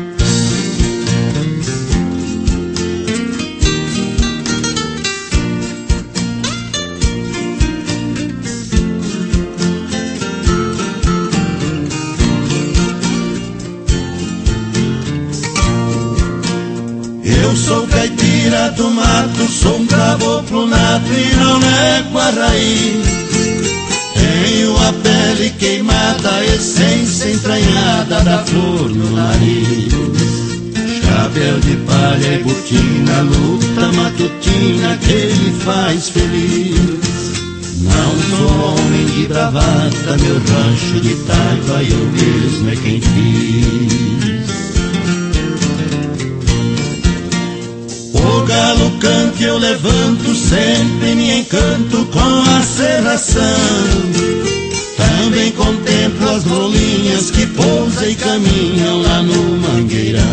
Eu sou caipira do mato, sou um caboclo nato e não nego a raiz. Tenho a pele queimada, a essência entranhada da flor no nariz. Chapéu de palha e botina, luta matutina que me faz feliz. Não sou homem de bravata, meu rancho de taipa eu mesmo é quem fiz. O galo canta, eu levanto, sempre me encanto com a serração. Também contemplo as rolinhas que pousam e caminham lá no mangueirão.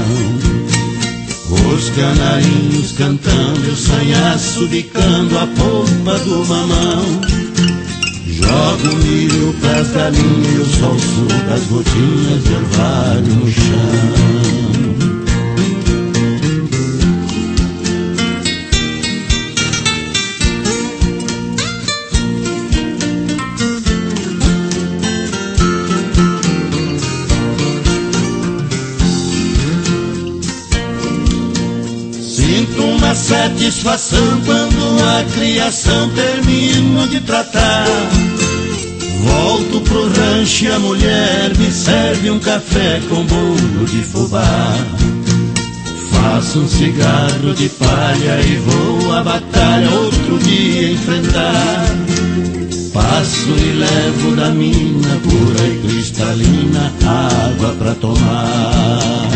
Os canarinhos cantando, o sanhaço bicando a polpa do mamão. Jogo milho pras galinhas e o sol suga as gotinhas de orvalho no chão. Uma satisfação quando a criação termino de tratar. Volto pro rancho e a mulher me serve um café com bolo de fubá. Faço um cigarro de palha e vou à batalha outro dia enfrentar. passo e levo da mina pura e cristalina água pra tomar.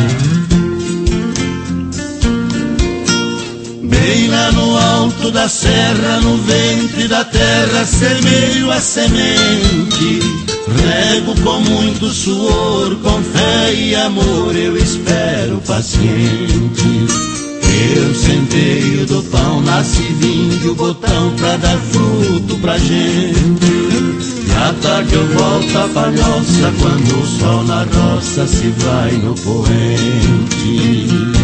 Bem lá no alto da serra, no ventre da terra, semeio a semente. Rego com muito suor, com fé e amor, eu espero paciente. Eu centeio do pão, nasce vinde o botão pra dar fruto pra gente. E à tarde eu volto a palhoça, quando o sol na roça se vai no poente.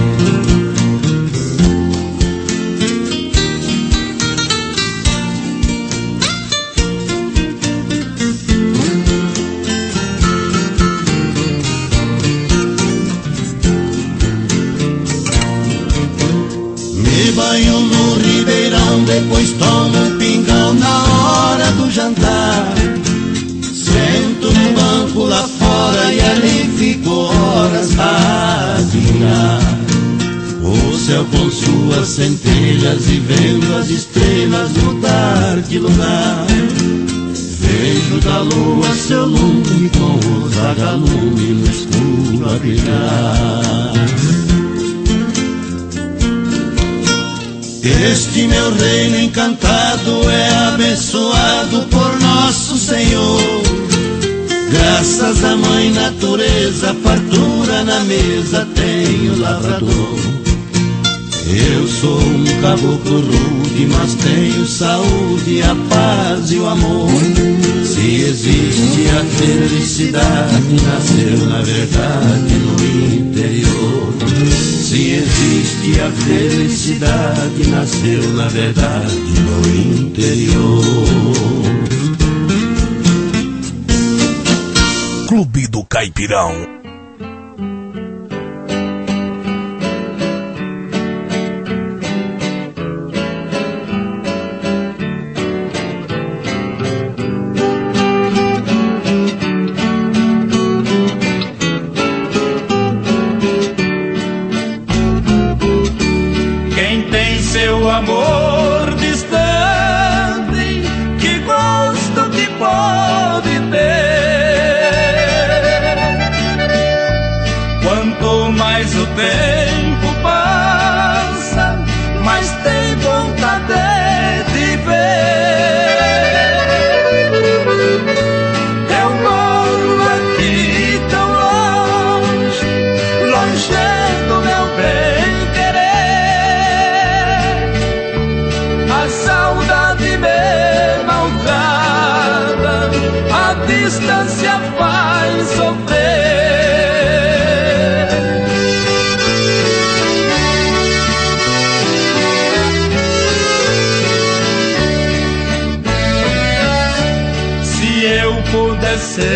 Banho no ribeirão, depois tomo um pingão na hora do jantar. Sento no banco lá fora e ali fico horas a adivinhar o céu com suas centelhas e vendo as estrelas mudar de lugar. Vejo da lua seu lume com os vagalumes no escuro a brilhar. Este meu reino encantado é abençoado por nosso Senhor. Graças à mãe natureza, fartura na mesa tem o lavrador. Eu sou um caboclo rude, mas tenho saúde, a paz e o amor. Se existe a felicidade, nasceu na verdade no interior. Se existe a felicidade, nasceu na verdade no interior. Clube do Caipirão. Amor distante, que gosto que pode ter. Quanto mais o tempo passa, mais tem vontade de ver. Eu moro aqui tão longe, longe do meu bem. A distância faz sofrer. Se eu pudesse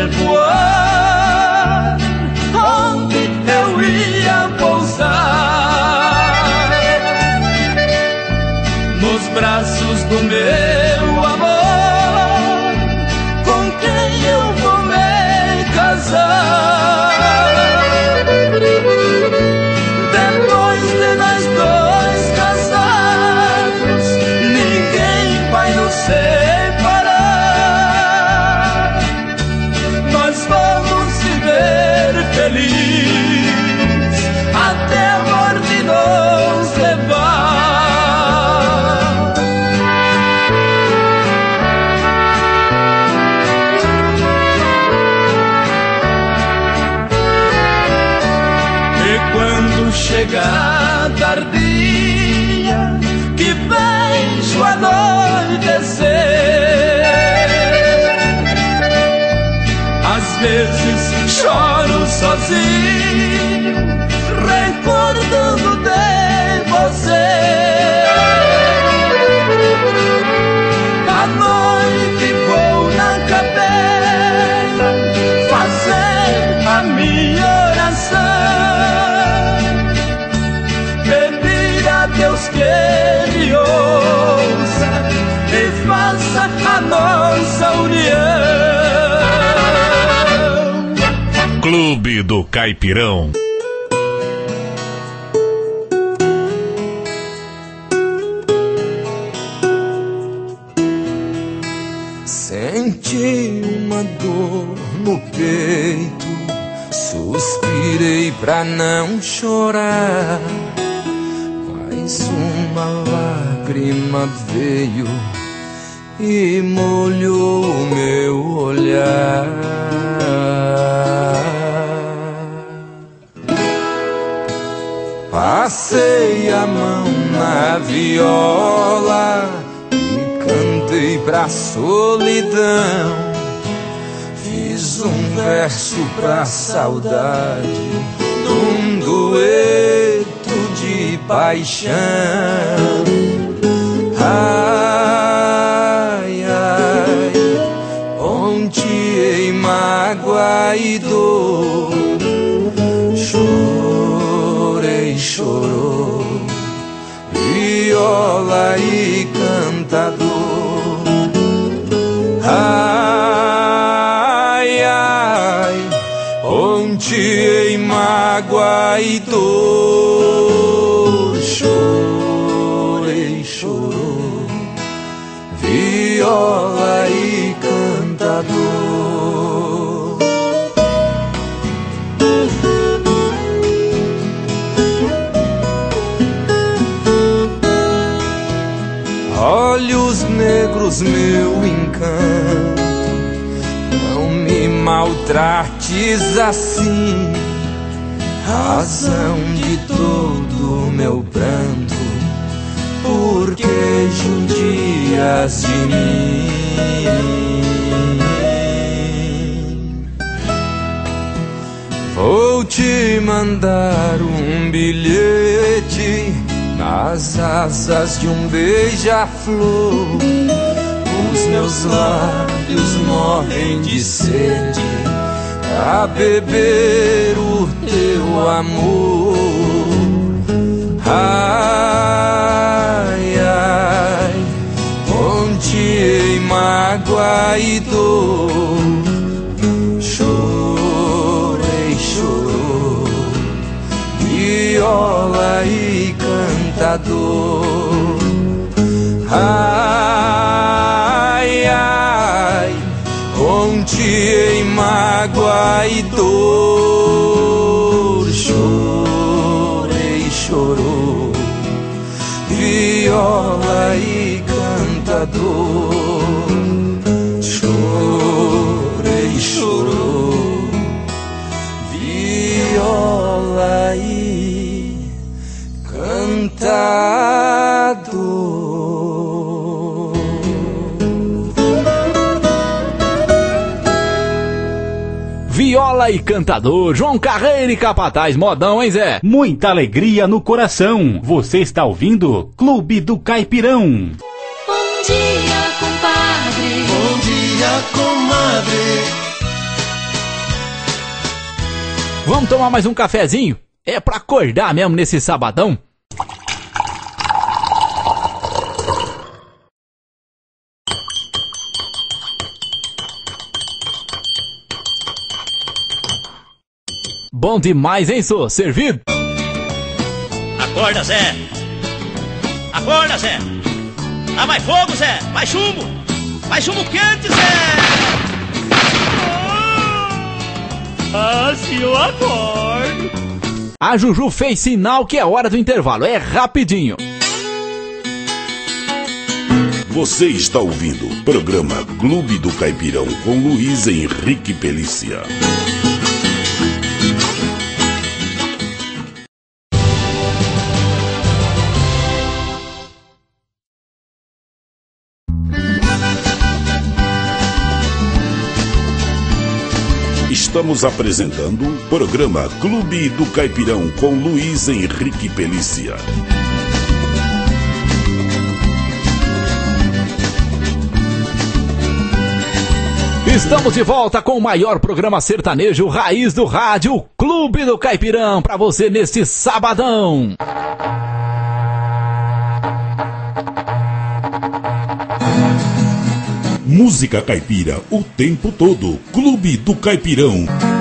voar, onde eu ia pousar? Nos braços do meu amor, eu vou me casar. Depois de nós dois casados, ninguém vai nos separar. Nós vamos viver felizes até a morte nos levar. Chegar tardia, que vejo anoitecer. Às vezes choro sozinho, recordando de você. À noite vou na capela fazer a minha oração. Deus que me ouça e faça a nossa união. Clube do Caipirão. uma dor no peito, suspirei pra não chorar, mas uma lágrima veio e molhou o meu olhar. Passei a mão na viola e cantei pra solidão. Fiz um verso pra saudade, um dueto de paixão. Ai, ai, ponteei mágoa e dor. Chorei, chorou, viola e cantador. Ai, ai, ponteei mágoa e dor. Chorei, chorou, viola e cantador. Olhos negros, meu encanto, não me maltrates assim. Razão de todo meu pranto, porque judias de mim. Vou te mandar um bilhete nas asas de um beija-flor. Os meus lábios morrem de sede a beber o teu amor. Ai, ai, ponteei mágoa e dor. Chorei, chorou, viola e cantador. Ai, ai, ponteei mágoa e dor. Chorei, chorou, viola e cantador. Chorei, chorou, viola e cantador. Viola e cantador, João Carreiro e Capataz, modão, hein, Zé? Muita alegria no coração. Você está ouvindo Clube do Caipirão. Bom dia, compadre. Bom dia, comadre. Vamos tomar mais um cafezinho? É pra acordar mesmo nesse sabadão? Bom demais, hein, sô? Servido? Acorda, Zé! Acorda, Zé! Ah, mais fogo, Zé! Mais chumbo! Mais chumbo quente, Zé! Ah, se eu acordo! A Juju fez sinal que é hora do intervalo. É rapidinho. Você está ouvindo o programa Clube do Caipirão com Luiz Henrique Pelícia. Estamos apresentando o programa Clube do Caipirão com Luiz Henrique Pelícia. Estamos de volta com o maior programa sertanejo raiz do rádio, Clube do Caipirão, para você neste sabadão. Música caipira o tempo todo. Clube do Caipirão.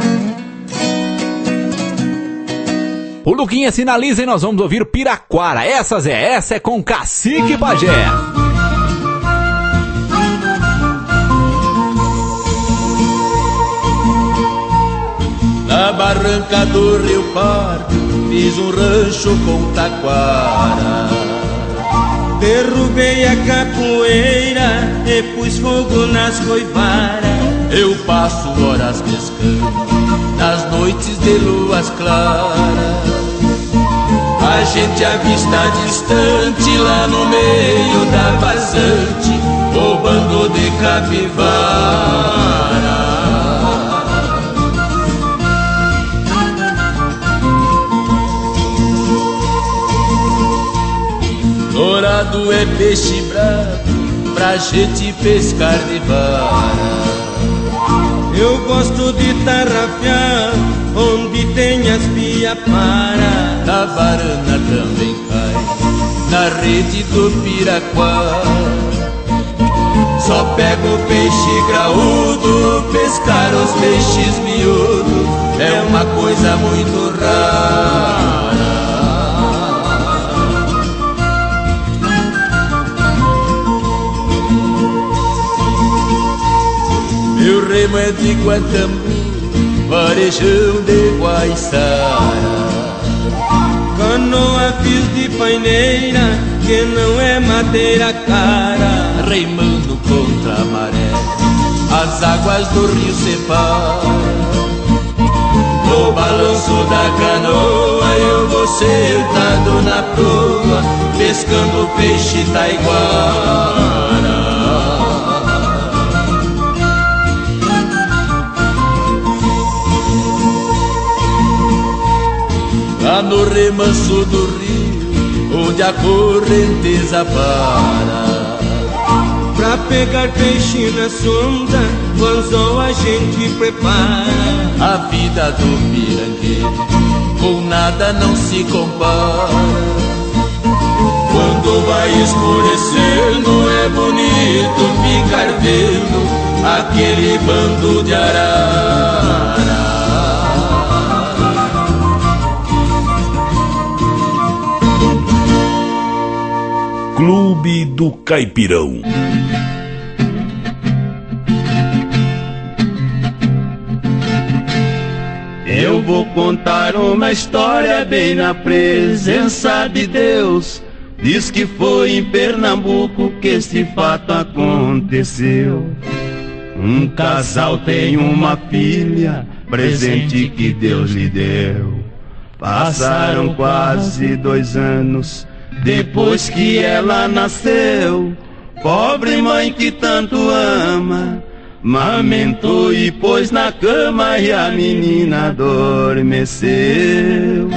O Luquinha sinaliza e nós vamos ouvir Piraquara. Essa, Zé, essa é com Cacique Pajé. Na barranca do Rio Pardo fiz um rancho com taquara. Derrubei a capoeira e pus fogo nas coivaras. Eu passo horas pescando nas noites de luas claras. A gente avista distante lá no meio da vazante o bando de capivara. Dourado é peixe bravo pra gente pescar de vara. Eu gosto de tarrafiar onde tem as piapara. Na varana também cai, na rede do piraquá. Só pego peixe graúdo, pescar os peixes miúdos é uma coisa muito rara. Meu remo é de Guantambu, varejão de Guaiçara. Canoa fios de paineira, que não é madeira cara. Remando contra a maré, as águas do rio separam. No balanço da canoa eu vou sentado na proa, pescando peixe taiguara. Lá no remanso do rio, onde a correnteza para. Pra pegar peixe na sonda, o anzol a gente prepara. A vida do pirangueiro com nada não se compara. Quando vai escurecendo é bonito ficar vendo aquele bando de arara. Clube do Caipirão. Eu vou contar uma história bem na presença de Deus. Diz que foi em Pernambuco que este fato aconteceu. Um casal tem uma filha, presente que Deus lhe deu. Passaram quase dois anos depois que ela nasceu. Pobre mãe que tanto ama, mamentou e pôs na cama e a menina adormeceu.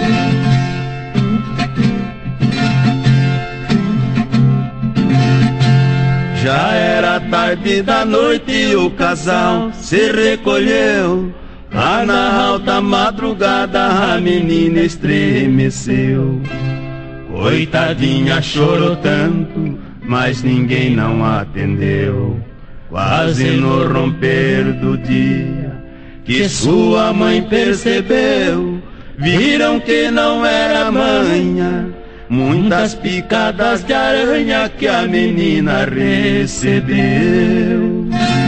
Já era tarde da noite e o casal se recolheu. Lá na alta madrugada a menina estremeceu. Coitadinha chorou tanto, mas ninguém não atendeu. Quase no romper do dia que sua mãe percebeu, viram que não era manha, muitas picadas de aranha que a menina recebeu.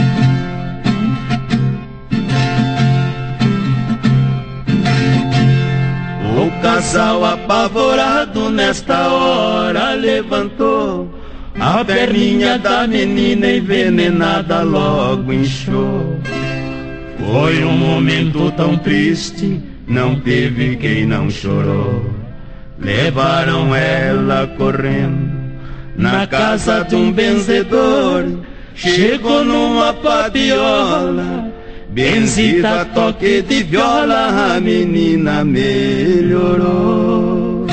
O casal apavorado nesta hora levantou, a perninha da menina envenenada logo inchou. Foi um momento tão triste, não teve quem não chorou. Levaram ela correndo na casa de um benzedor. Chegou numa papiola, benzida toque de viola, a menina melhorou.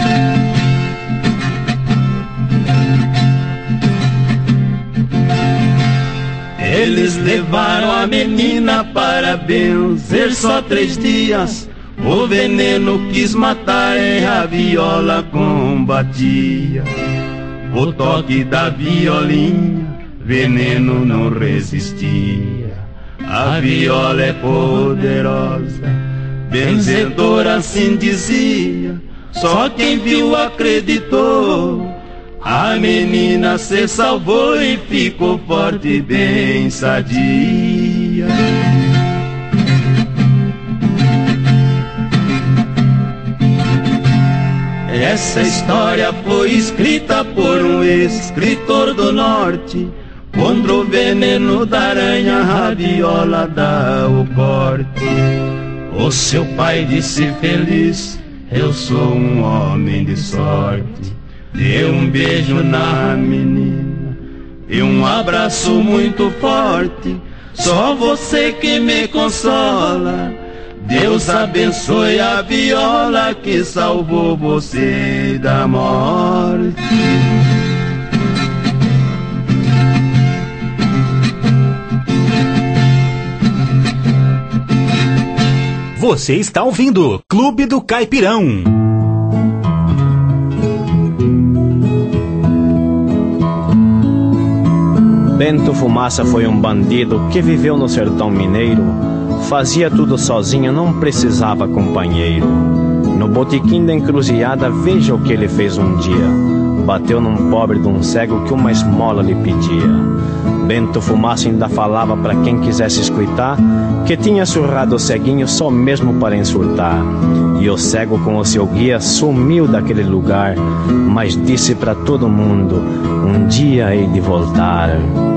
Eles levaram a menina para benzer só três dias. O veneno quis matar e a viola combatia. O toque da violinha, veneno não resistia. A viola é poderosa, benzedora assim dizia. Só quem viu acreditou. A menina se salvou e ficou forte e bem sadia. Essa história foi escrita por um escritor do norte. Contra o veneno da aranha, a viola dá o corte. O seu pai disse feliz: eu sou um homem de sorte. Deu um beijo na menina e um abraço muito forte. Só você que me consola. Deus abençoe a viola que salvou você da morte. Você está ouvindo Clube do Caipirão. Bento Fumaça foi um bandido que viveu no sertão mineiro. Fazia tudo sozinho, não precisava companheiro. No botequim da encruzilhada, veja o que ele fez um dia. Bateu num pobre de um cego que uma esmola lhe pedia. Bento Fumaça ainda falava pra quem quisesse escutar que tinha surrado o ceguinho só mesmo para insultar. E o cego com o seu guia sumiu daquele lugar, mas disse pra todo mundo: um dia hei de voltar.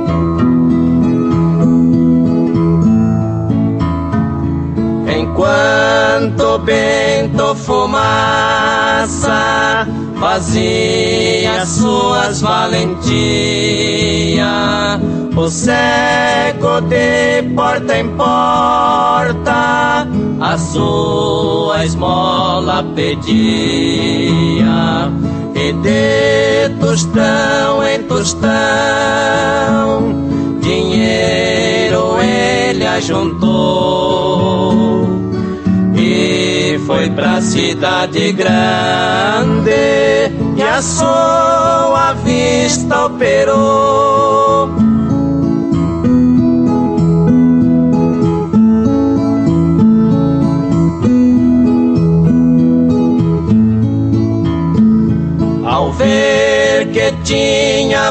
Enquanto Bento Fumaça fazia suas valentias, o cego de porta em porta a sua esmola pedia. E de tostão em tostão dinheiro ele ajuntou e foi pra cidade grande e a sua vista operou. Ao ver que tinha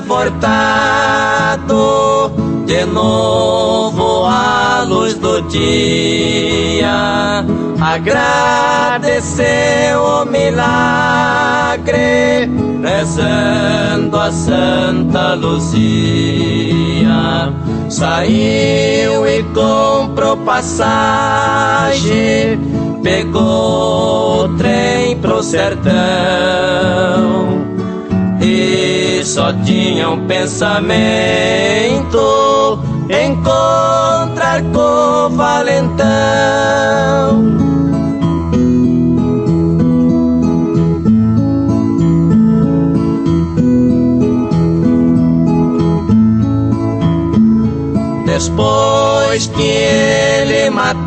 voltado de novo à luz do dia, agradeceu o milagre, rezando a Santa Luzia. Saiu e comprou passagem, pegou o trem pro sertão e só tinha um pensamento: encontrar com o valentão. Depois que ele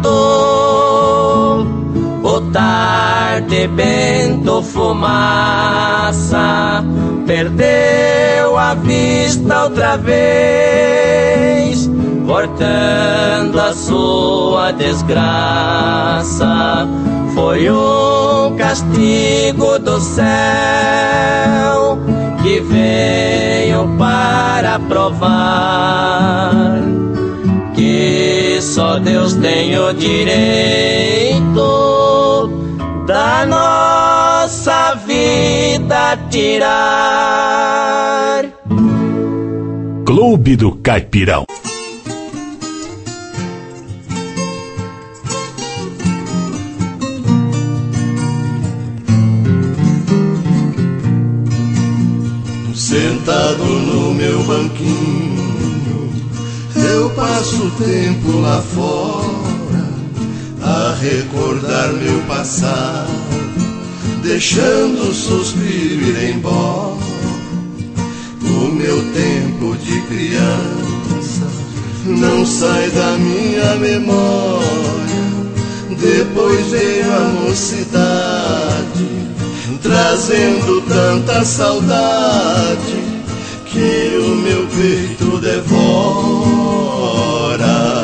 matou o tarde Bento Fumaça, perdeu a vista outra vez, voltando a sua desgraça. Foi um castigo do céu que veio para provar que só Deus tem o direito da nossa vida tirar. Clube do Caipirão. Sentado no meu banquinho, eu passo o tempo lá fora a recordar meu passado, deixando o suspiro ir embora. O meu tempo de criança não sai da minha memória. Depois veio a mocidade, trazendo tanta saudade que o meu peito devora.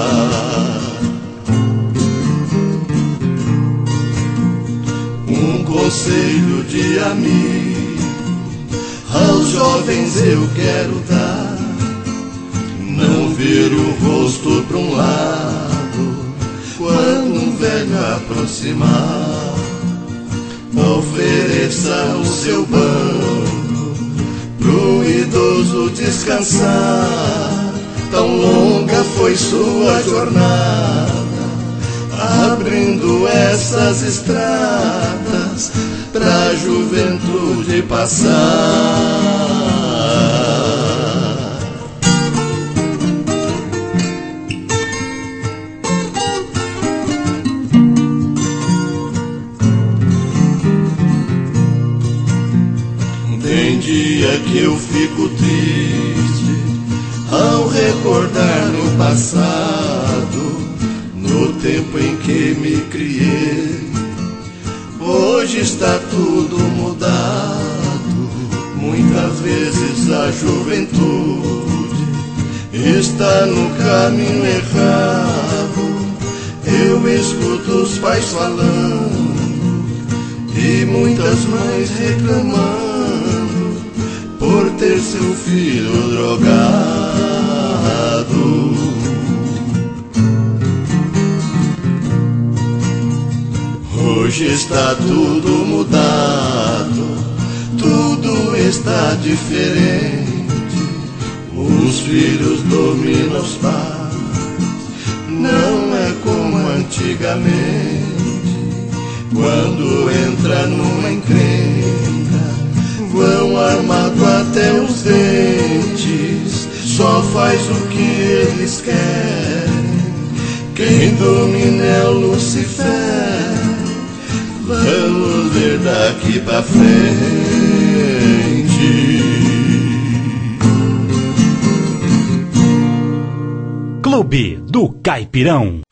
Um conselho de amigo aos jovens eu quero dar: não ver o rosto pra um lado quando um velho aproximar. ofereça o seu banco pro idoso descansar. Tão longa foi sua jornada, abrindo essas estradas pra juventude passar. Tem dia que eu fico triste ao recordar no passado, no tempo em que me criei. Hoje está tudo mudado, muitas vezes a juventude está no caminho errado. Eu escuto os pais falando e muitas mães reclamando por ter seu filho drogado. Hoje está tudo mudado, tudo está diferente. Os filhos dominam os pais, não é como antigamente. Quando entra numa encrenca, vão armado até os dentes, só faz o que eles querem. Quem domina é o Lucifer, vamos ver daqui pra frente. Clube do Caipirão.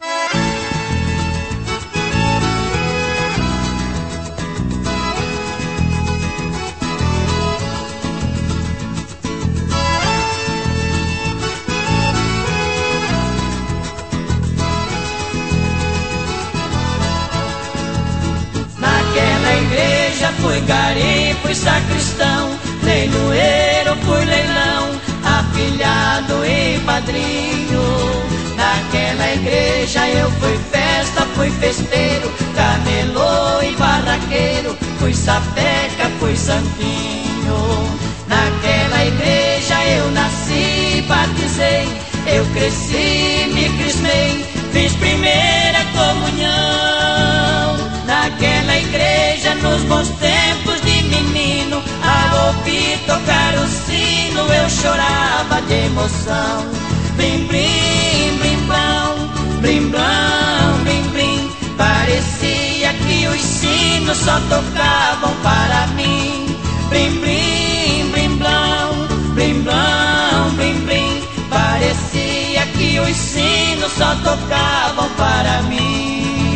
Fui gari, fui sacristão, leiloeiro, fui leilão, afilhado e padrinho. Naquela igreja eu fui festa, fui festeiro, camelô e barraqueiro, fui sapeca, fui santinho. Naquela igreja eu nasci, batizei, eu cresci, me crismei, fiz primeira comunhão. Naquela igreja, nos bons tempos de menino, ao ouvir tocar o sino, eu chorava de emoção. Blim, blim, blim, blão, blim, blão, blim, blim. Parecia que os sinos só tocavam para mim. Blim, blim, blim, blão, blim, blão, blim, blim. Parecia que os sinos só tocavam para mim.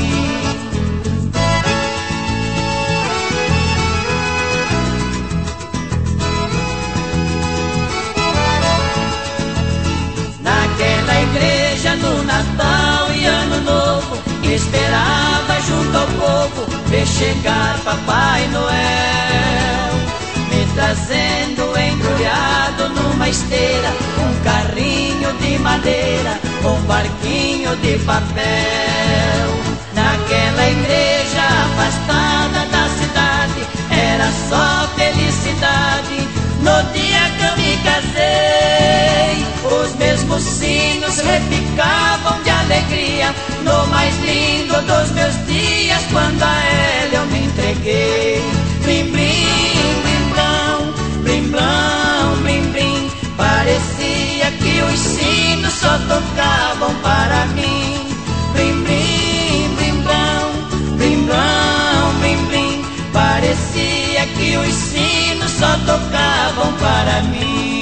Igreja no Natal e Ano Novo, esperava junto ao povo ver chegar Papai Noel, me trazendo embrulhado numa esteira, um carrinho de madeira, um barquinho de papel. Naquela igreja afastada da cidade, era só felicidade. No dia que eu me casei, os mesmos sinos repicavam de alegria, no mais lindo dos meus dias, quando a ela eu me entreguei. Blim, blim, blim, blão, blim, blão, blim, blim. Parecia que os sinos só tocavam para mim. Blim, blim, blim, blão, blim, blão, blim, blim. Parecia que os sinos só tocavam para mim.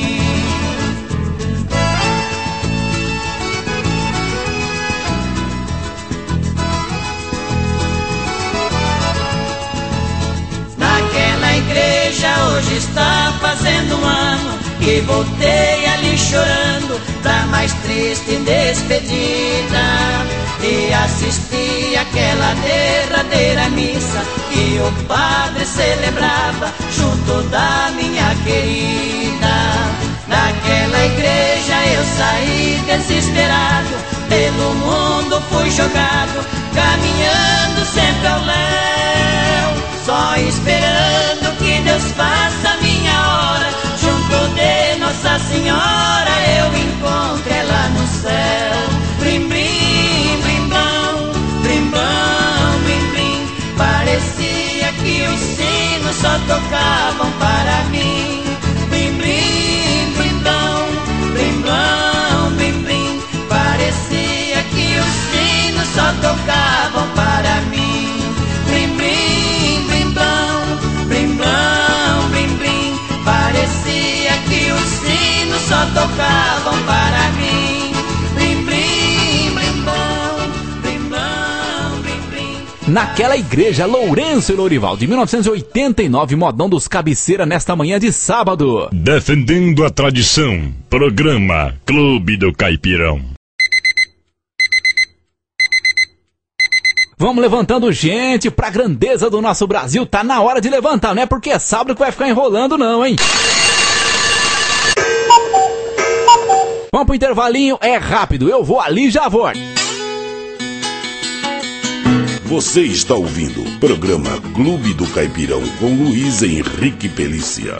Naquela igreja hoje está fazendo um ano que voltei ali chorando pra mais triste despedida, e assisti aquela derradeira missa que o padre celebrava junto da minha querida. Naquela igreja eu saí desesperado, pelo mundo fui jogado, caminhando sempre ao léu. só esperando que Deus faça a minha hora. Junto de Nossa Senhora eu encontro ela no céu. Blim, blim, blim, blão, blim, blão, blim, blim. Parecia que os sinos só tocavam para mim. Blim, blim, blim, blão, blim, blão, blim, blim. Parecia que os sinos só tocavam para mim. Blim, blim, blim, blão, blim, blão, blim, blim. Parecia que os sinos só tocavam para mim. Blim, blim, blim, blão, blim, blão, blim, blim. Naquela igreja, Lourenço e Lourival, de mil novecentos e oitenta e nove, modão dos cabeceira nesta manhã de sábado. Defendendo a tradição, programa Clube do Caipirão. Vamos levantando gente pra grandeza do nosso Brasil. Tá na hora de levantar, não é porque é sábado que vai ficar enrolando não, hein? Vamos pro intervalinho, é rápido, eu vou ali e já volto. Você está ouvindo o programa Clube do Caipirão com Luiz Henrique Pelícia.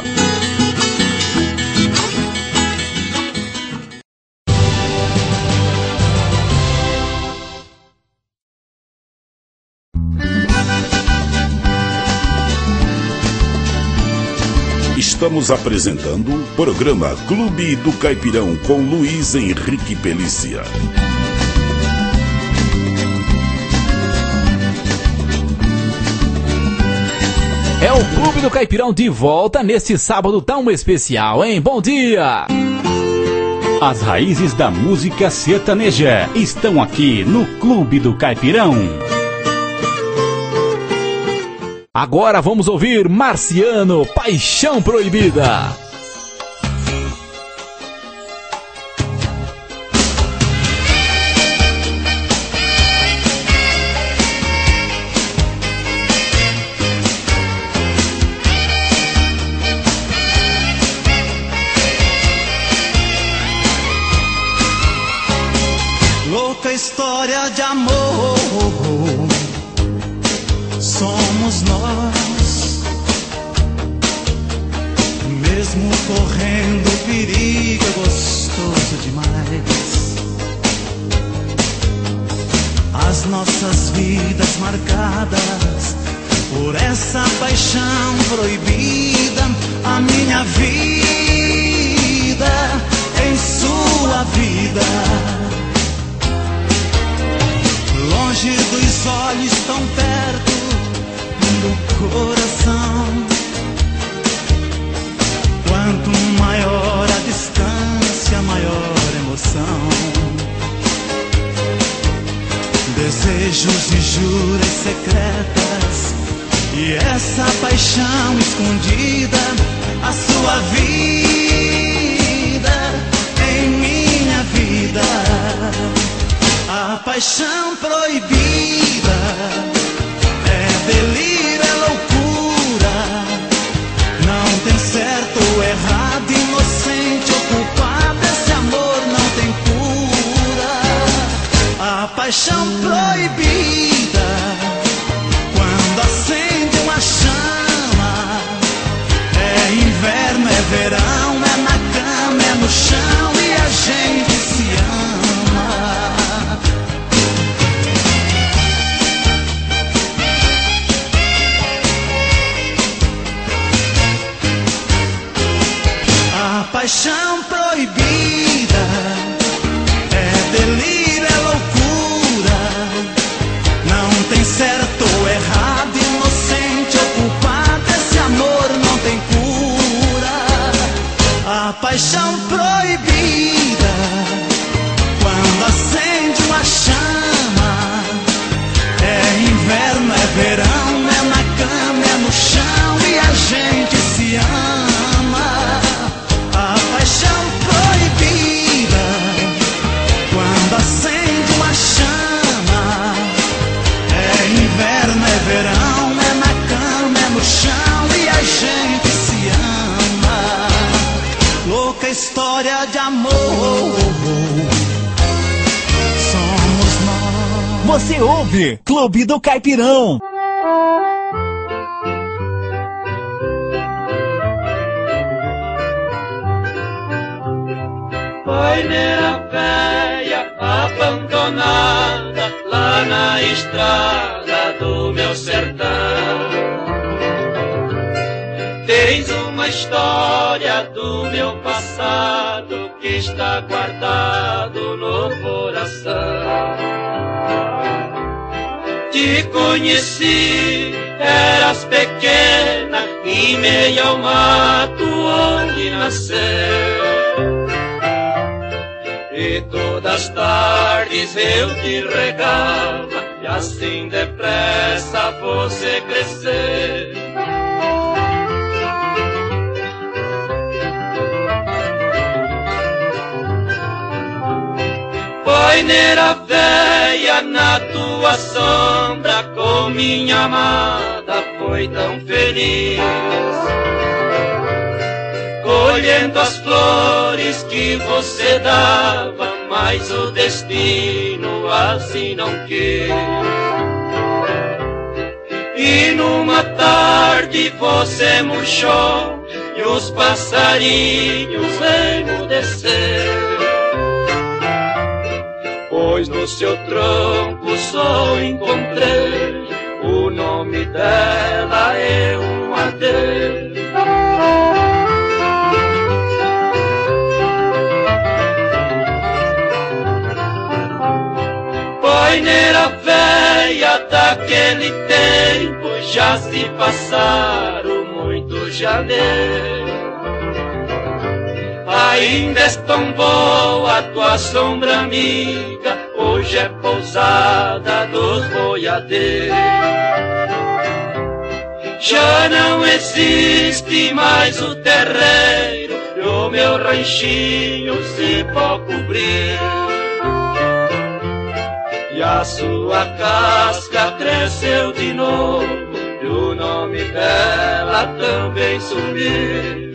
Estamos apresentando o programa Clube do Caipirão com Luiz Henrique Pelícia. É o Clube do Caipirão de volta neste sábado tão especial, hein? Bom dia! As raízes da música sertaneja estão aqui no Clube do Caipirão. Agora vamos ouvir Marciano, Paixão Proibida. Louca história de amor somos nós, mesmo correndo perigo é gostoso demais. As nossas vidas marcadas por essa paixão proibida, a minha vida em sua vida, longe dos olhos tão perto do coração. Quanto maior a distância, maior a emoção. Desejos e juras secretas e essa paixão escondida, a sua vida em minha vida. A paixão proibida é delírio, é loucura. Não tem certo ou errado, inocente ou culpado. Esse amor não tem cura. A paixão proibida, quando acende uma chama, é inverno, é verão, é na cama, é no chão e a gente se ama. A paixão proibida é delírio, é loucura. Não tem certo ou errado, inocente ou culpado. Esse amor não tem cura. A paixão proibida, quando acende uma chama, é inverno, é verão, é na cama, é no chão e a gente se ama. A paixão proibida, quando acende uma chama, é inverno, é verão, é na cama, é no chão e a gente se ama. Louca história de amor somos nós. Você ouve Clube do Caipirão. paineira velha abandonada lá na estrada do meu sertão. Tens uma história do meu passado que está guardado no coração. Te conheci, eras pequena, em meio ao mato onde nasceu. E todas as tardes eu te regava, e assim depressa você cresceu. Paineira velha, na tua sombra com minha amada foi tão feliz, colhendo as flores que você dava, mas o destino assim não quis. E numa tarde você murchou e os passarinhos emudeceram, pois no seu tronco só encontrei o nome dela é um adeus. Paineira velha, daquele tempo já se passaram muitos janeiros. Ainda és tão boa a tua sombra amiga, hoje é pousada dos boiadeiros. Já não existe mais o terreiro, e o meu ranchinho se pode cobrir. E a sua casca cresceu de novo, e o nome dela também sumiu.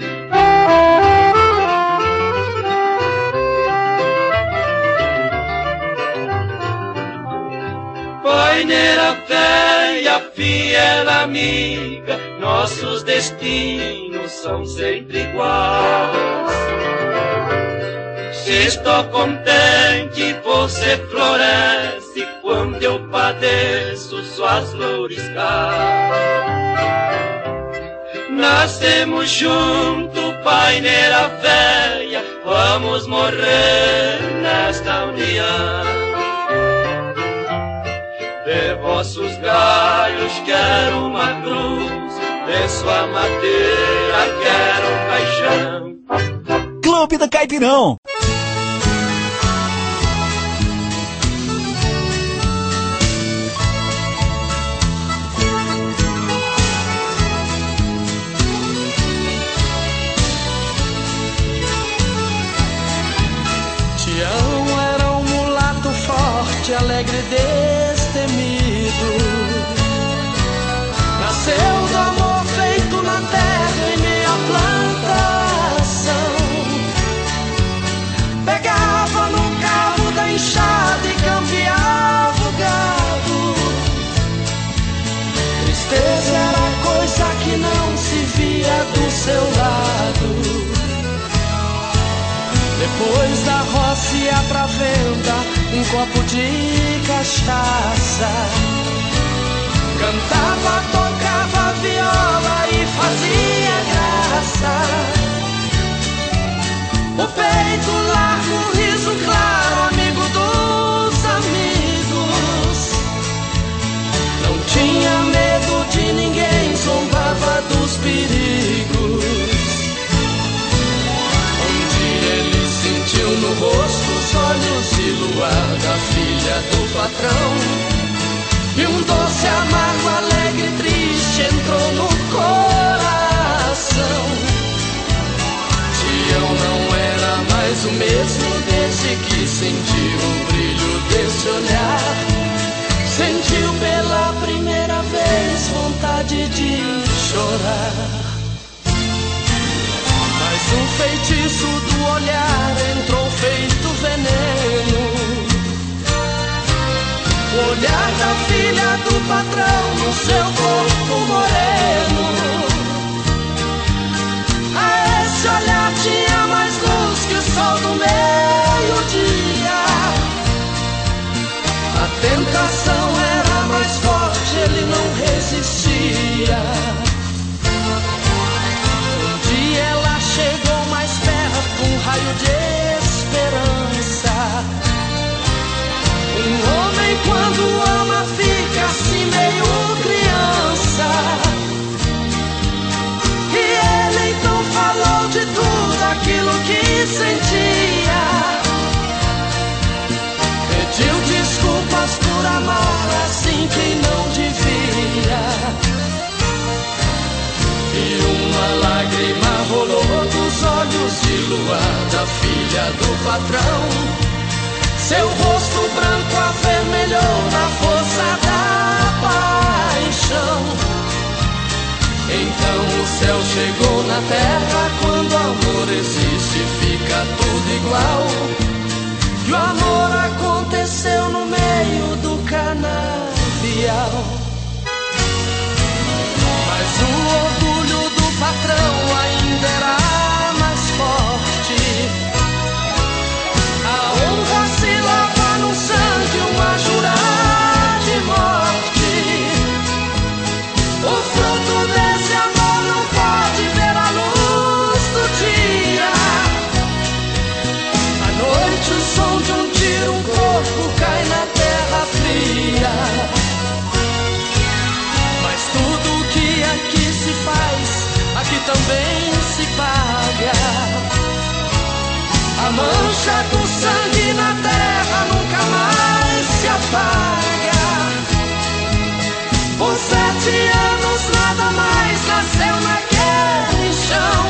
Paineira velha, fiel amiga, nossos destinos são sempre iguais. Se estou contente, você floresce, quando eu padeço, suas flores caem. Nascemos juntos, paineira velha, vamos morrer nesta união. De vossos galhos quero uma cruz, de sua madeira quero um caixão. Clube do Caipirão. Tião era um mulato forte, alegre, destemido. Nasceu do amor feito na terra em meia plantação. Pegava no carro da enxada e cambiava o gado. Tristeza era coisa que não se via do seu lado. Depois da roça ia pra venda um copo de cachaça. Cantava, tocava viola e fazia graça. O peito largo, riso claro, amigo dos amigos. Não tinha medo de ninguém, zombava dos perigos. Sentiu no rosto os olhos de luar da filha do patrão. E um doce, amargo, alegre, triste entrou no coração. Tião não era mais o mesmo desde que sentiu o brilho desse olhar. Sentiu pela primeira vez vontade de chorar. Mas um feitiço do olhar entrou feito veneno. O olhar da filha do patrão no seu corpo moreno. A esse olhar tinha mais luz que o sol do meio-dia. luar, filha do patrão. Seu rosto branco avermelhou na força da paixão. Então o céu chegou na terra. Quando o amor existe fica tudo igual. E o amor aconteceu no meio do canavial. Mas o orgulho do patrão ainda era mais forte. A honra se lava no sangue, uma jurar de morte. O fruto desse amor não pode ver a luz do dia. À noite o som de um tiro, um corpo cai na terra fria. Mas tudo que aqui se faz, aqui também se paga. A mancha do sangue na terra nunca mais se apaga. Por sete anos nada mais nasceu naquele chão.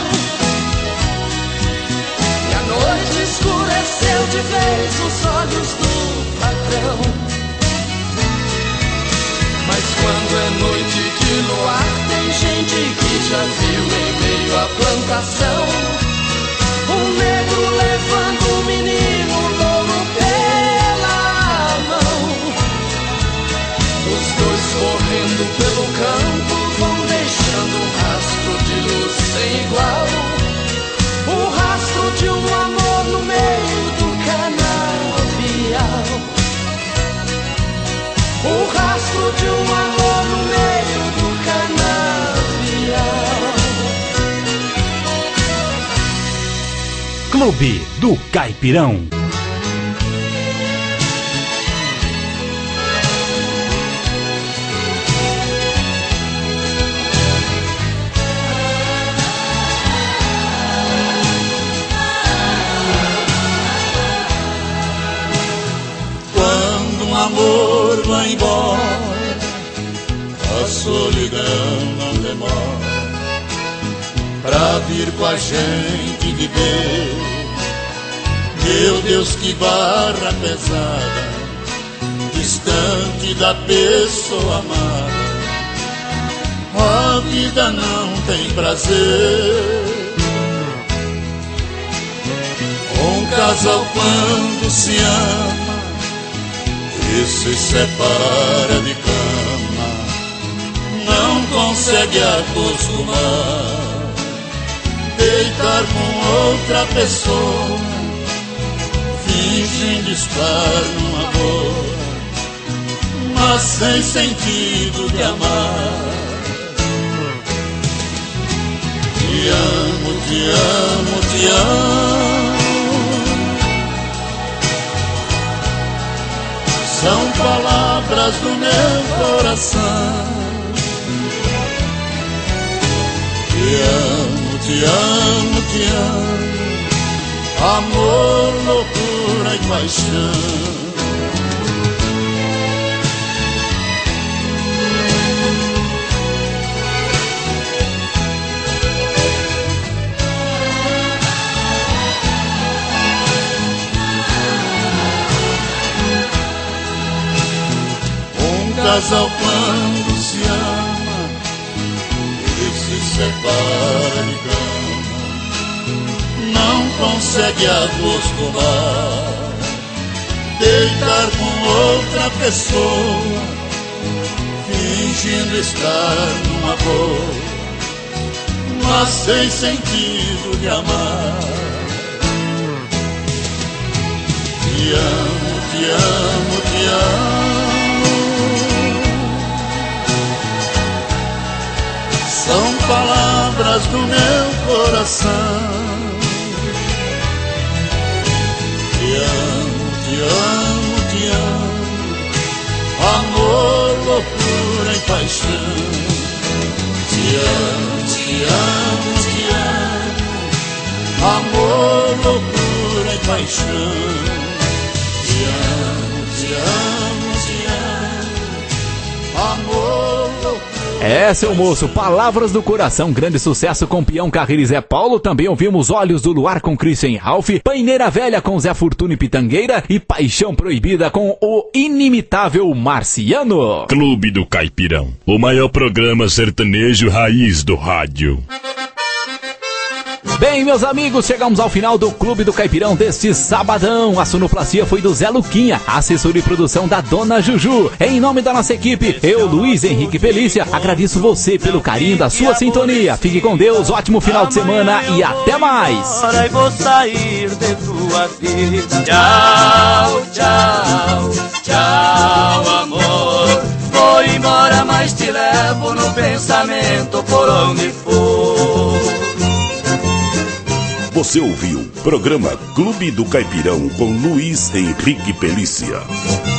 E a noite escureceu de vez os olhos do patrão. Mas quando é noite de luar, tem gente que já viu em meio à plantação um negro levando um menino louro pela mão. Os dois correndo pelo campo vão deixando um rastro de luz sem igual. O rastro de um amor no meio do canavial. O rastro de um amor no meio do canavial. Clube do Caipirão. Quando um amor vai embora, a solidão não demora pra vir com a gente viver. Meu Deus, que barra pesada, distante da pessoa amada. A vida não tem prazer. Um casal quando se ama e se separa de cama, não consegue acostumar. Deitar com outra pessoa, fingindo estar num amor, mas sem sentido de amar. Te amo, te amo, te amo. São palavras do meu coração. Te amo, te amo, te amo. Amor, loucura e paixão. Um casal quando se ama e se separa de cama, não consegue acostumar. Deitar com outra pessoa, fingindo estar num amor, mas sem sentido de amar. Te amo, te amo, te amo. São palavras do meu coração. Te amo, te amo, te amo. Amor, loucura e paixão. Te amo, te amo, te amo. Amor, loucura e paixão. Te amo, te amo, te amo. Amor, loucura. É, seu moço, Palavras do Coração, grande sucesso com Peão Carreira e Zé Paulo. Também ouvimos Olhos do Luar com Christian Ralph, Paineira Velha com Zé Fortuna e Pitangueira e Paixão Proibida com o inimitável Marciano. Clube do Caipirão, o maior programa sertanejo raiz do rádio. Bem, meus amigos, chegamos ao final do Clube do Caipirão deste sabadão. A sonoplastia foi do Zé Luquinha, a assessoria e produção da Dona Juju. Em nome da nossa equipe, eu, Luiz Henrique Felícia, agradeço você pelo carinho da sua sintonia. Fique com Deus, ótimo final de semana e até mais. Agora vou sair de tua vida. Tchau, tchau, tchau, amor. Vou embora, mas te levo no pensamento por onde for. Você ouviu programa Clube do Caipirão com Luiz Henrique Pelícia.